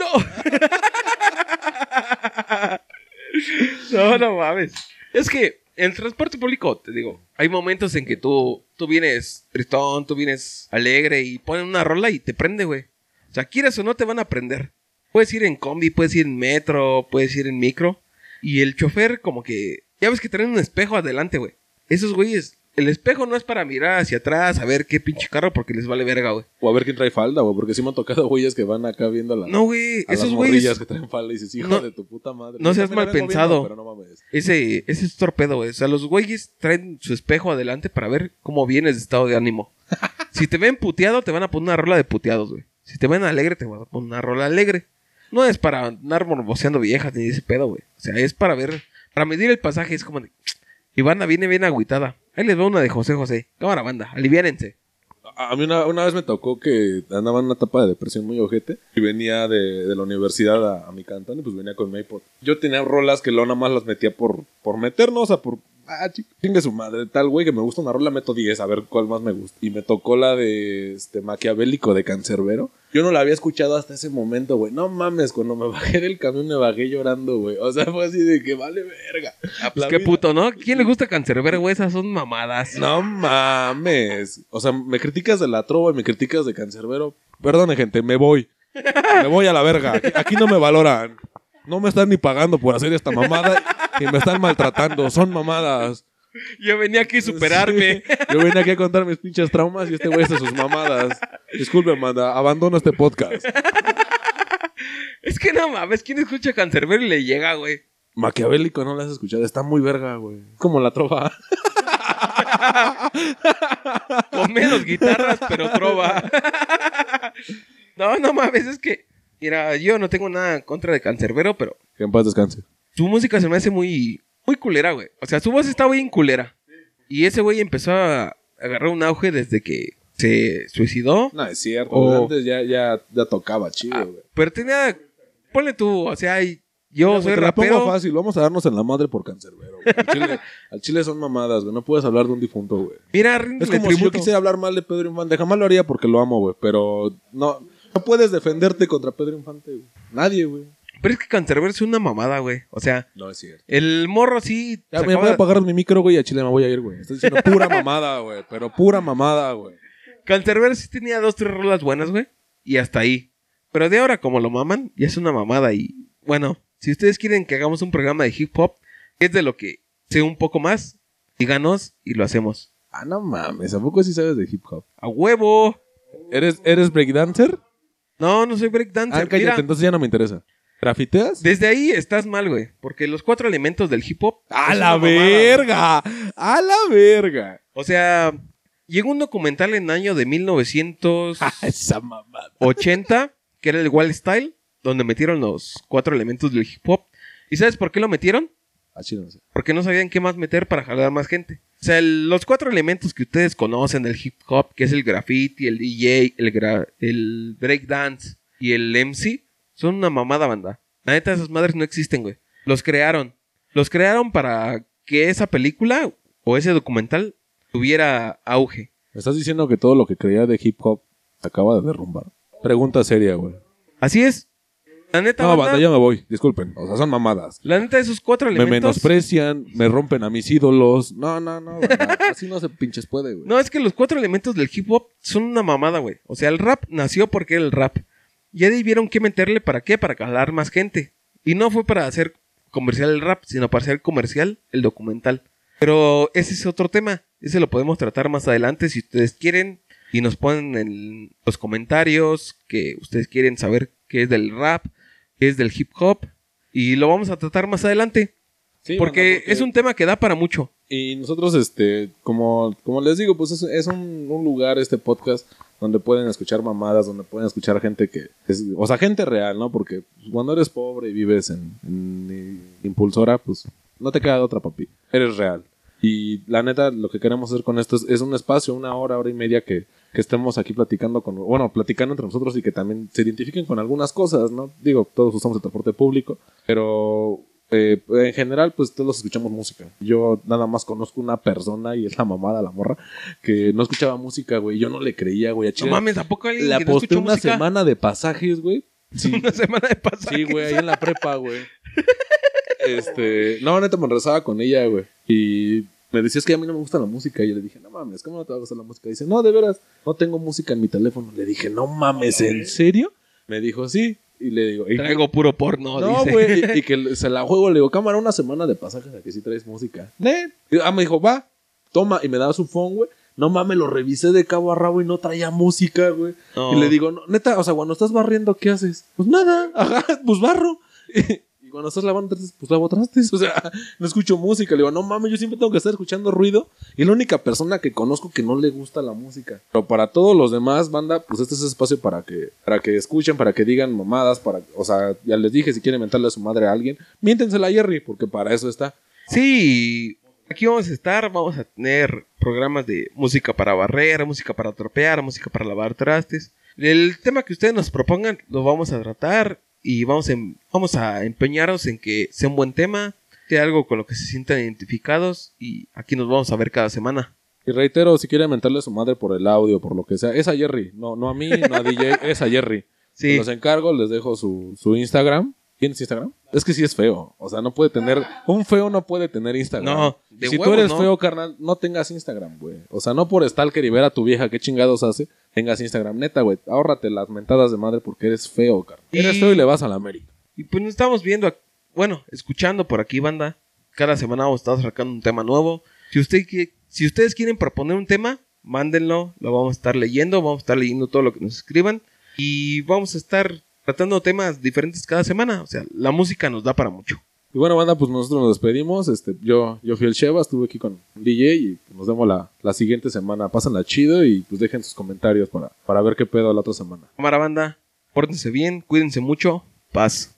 No, no mames. Es que en el transporte público, te digo, hay momentos en que tú, tú vienes tristón, tú vienes alegre y ponen una rola y te prende, güey. O sea, quieras o no, te van a prender. Puedes ir en combi, puedes ir en metro, puedes ir en micro. Y el chofer como que, ya ves que traen un espejo adelante, güey. Esos güeyes, el espejo no es para mirar hacia atrás a ver qué pinche carro porque les vale verga, güey. O a ver quién trae falda, güey, porque sí me han tocado güeyes que van acá viendo a, la, no, güey, a esos las güeyes morrillas que traen falda y dices, hijo no, de tu puta madre. No seas mal pensado. Viendo, pero no mames. Ese, ese es torpedo, güey. O sea, los güeyes traen su espejo adelante para ver cómo vienes de estado de ánimo. Si te ven puteado, te van a poner una rola de puteados, güey. Si te ven alegre, te van a poner una rola alegre. No es para andar morboseando viejas ni ese pedo, güey. O sea, es para ver, para medir el pasaje. Es como de, Ivana viene bien agüitada. Ahí les va una de José José. Cámara, banda, aliviárense. A mí una, una vez me tocó que andaba en una etapa de depresión muy ojete y venía de, de la universidad a, a mi cantón y pues venía con mi iPod. Yo tenía rolas que luego nada más las metía por, por meternos, o sea, por... Ah, chingue su madre, tal güey que me gusta una rola, meto diez, a ver cuál más me gusta. Y me tocó la de este Maquiavélico de Cancerbero. Yo no la había escuchado hasta ese momento, güey. No mames, cuando me bajé del camión me bajé llorando, güey. O sea, fue así de que vale verga. Ah, pues la qué vida... puto, ¿no? ¿Quién le gusta Cancerbero, güey? Esas son mamadas. No mames. O sea, me criticas de la trova y me criticas de Cancerbero. Perdone, gente, me voy. Me voy a la verga. Aquí, aquí no me valoran. No me están ni pagando por hacer esta mamada y me están maltratando. Son mamadas. Yo venía aquí a superarme. Sí, yo venía aquí a contar mis pinches traumas y este güey hace sus mamadas. Disculpe, manda, abandono este podcast. Es que no mames, ¿quién escucha Cancerbero y le llega, güey? Maquiavélico no lo has escuchado, está muy verga, güey. Como la trova. Con menos guitarras, pero trova. No, no mames, es que... Mira, yo no tengo nada en contra de Cancerbero, pero... Que en paz descanse. Su música se me hace muy... Muy culera, güey. O sea, su voz está bien culera. Y ese güey empezó a agarrar un auge desde que se suicidó. No, es cierto. O... Antes ya, ya, ya tocaba chido, ah, güey. Pero tenía... Ponle tú, o sea, yo Mira, soy te rapero. La pongo fácil, vamos a darnos en la madre por Cancerbero, güey. Al chile, al chile son mamadas, güey. No puedes hablar de un difunto, güey. Mira, es como tributo. Si yo quisiera hablar mal de Pedro Infante. Jamás lo haría porque lo amo, güey. Pero no... No puedes defenderte contra Pedro Infante, güey. Nadie, güey. Pero es que Cancerbero es una mamada, güey. O sea... No es cierto. El morro sí... Ya, me voy a apagar mi micro, güey, y a Chile me voy a ir, güey. Estoy diciendo pura mamada, güey. Pero pura mamada, güey. Cancerbero sí tenía dos, tres rolas buenas, güey. Y hasta ahí. Pero de ahora, como lo maman, ya es una mamada. Y bueno, si ustedes quieren que hagamos un programa de hip hop, que es de lo que sé un poco más, díganos y lo hacemos. Ah, no mames. ¿A poco sí sabes de hip hop? ¡A huevo! ¿Eres, eres breakdancer? No, no soy breakdancer. Ah, cállate, Mira, entonces ya no me interesa. ¿Grafiteas? Desde ahí estás mal, güey. Porque los cuatro elementos del hip hop... ¡A la verga! Mamada, ¡a la verga! O sea, llegó un documental en el año de mil novecientos ochenta, que era el Wild Style, donde metieron los cuatro elementos del hip hop. ¿Y sabes por qué lo metieron? Así no sé. Porque no sabían qué más meter para jalar más gente. O sea, el, los cuatro elementos que ustedes conocen del hip hop, que es el graffiti, el D J, el, gra, el breakdance y el M C, son una mamada, banda. La neta, esas madres no existen, güey. Los crearon. Los crearon para que esa película o ese documental tuviera auge. ¿Me estás diciendo que todo lo que creía de hip hop se acaba de derrumbar? Pregunta seria, güey. Así es. La neta, No, banda, banda, ya me voy. Disculpen. O sea, son mamadas. La neta, esos cuatro Me elementos... menosprecian, me rompen a mis ídolos. No, no, no, banda. Así no se pinches puede, güey. No, es que los cuatro elementos del hip hop son una mamada, güey. O sea, el rap nació porque era el rap. Ya de ahí vieron qué meterle, ¿para qué? Para calar más gente. Y no fue para hacer comercial el rap, sino para hacer comercial el documental. Pero ese es otro tema. Ese lo podemos tratar más adelante si ustedes quieren. Y nos ponen en los comentarios que ustedes quieren saber qué es del rap, qué es del hip hop. Y lo vamos a tratar más adelante. Sí, porque, banda, porque es un tema que da para mucho. Y nosotros, este, como, como les digo, pues es, es un, un lugar, este podcast, donde pueden escuchar mamadas, donde pueden escuchar gente que... Es, o sea, gente real, ¿no? Porque cuando eres pobre y vives en, en Impulsora, pues no te queda de otra, papi. Eres real. Y la neta, lo que queremos hacer con esto es, es un espacio, una hora, hora y media que, que estemos aquí platicando con... Bueno, platicando entre nosotros y que también se identifiquen con algunas cosas, ¿no? Digo, todos usamos el transporte público, pero... Eh, en general, pues todos escuchamos música. Yo nada más conozco una persona y es la mamada, la morra, que no escuchaba música, güey. Yo no le creía, güey. No mames, ¿a poco alguien Le que no aposté escucha una música? semana de pasajes, güey. Sí. Una semana de pasajes. Sí, güey, ahí en la prepa, güey. Este, no, neta, me rezaba con ella, güey. Y me decía, es que a mí no me gusta la música. Y yo le dije, no mames, ¿cómo no te va a gustar la música? Y dice, no, de veras, no tengo música en mi teléfono. Le dije, no mames, ¿en serio? Me dijo, sí. Y le digo, y Traigo puro porno, no, dice. güey, y, y que se la juego, le digo, cámara, una semana de pasajes, a que sí traes música. ¿Eh? Y, ah, me dijo, va, toma, y me daba su phone, güey. No mames, lo revisé de cabo a rabo y no traía música, güey. No. Y le digo, no, neta, o sea, cuando estás barriendo, ¿qué haces? Pues nada, ajá, pues barro. Y, y cuando estás lavando trastes, pues lavo trastes. O sea, no escucho música. Le digo, no mames, yo siempre tengo que estar escuchando ruido. Y la única persona que conozco que no le gusta la música. Pero para todos los demás, banda, pues este es espacio para que, para que escuchen, para que digan mamadas, para, o sea, ya les dije, si quieren mentarle a su madre a alguien, miéntensela a Jerry, porque para eso está. Sí, aquí vamos a estar, vamos a tener programas de música para barrer, música para tropear, música para lavar trastes. El tema que ustedes nos propongan lo vamos a tratar y vamos, en, vamos a empeñarnos en que sea un buen tema, sea algo con lo que se sientan identificados y aquí nos vamos a ver cada semana. Y reitero, si quieren mentarle a su madre por el audio, por lo que sea, es a Jerry, no, no a mí, no a D J, es a Jerry. Sí. Los encargo, les dejo su, su Instagram. ¿Tienes Instagram? Es que sí es feo. O sea, no puede tener... Un feo no puede tener Instagram. No, de si huevos, tú eres no. feo, carnal, no tengas Instagram, güey. O sea, no por stalker y ver a tu vieja qué chingados hace, tengas Instagram. Neta, güey, ahórrate las mentadas de madre porque eres feo, carnal. Y- Eres feo y le vas a la América. Y pues nos estamos viendo, ac- bueno, escuchando por aquí, banda. Cada semana vamos a estar sacando un tema nuevo. Si, usted, qui- si ustedes quieren proponer un tema, mándenlo. Lo vamos a estar leyendo. Vamos a estar leyendo todo lo que nos escriban. Y vamos a estar tratando temas diferentes cada semana. O sea, la música nos da para mucho. Y bueno, banda, pues nosotros nos despedimos. Este, yo, yo fui el Sheva, estuve aquí con D J y nos vemos la, la siguiente semana. Pásenla chido y pues dejen sus comentarios para, para ver qué pedo la otra semana. Cámara, banda, pórtense bien, cuídense mucho. Paz.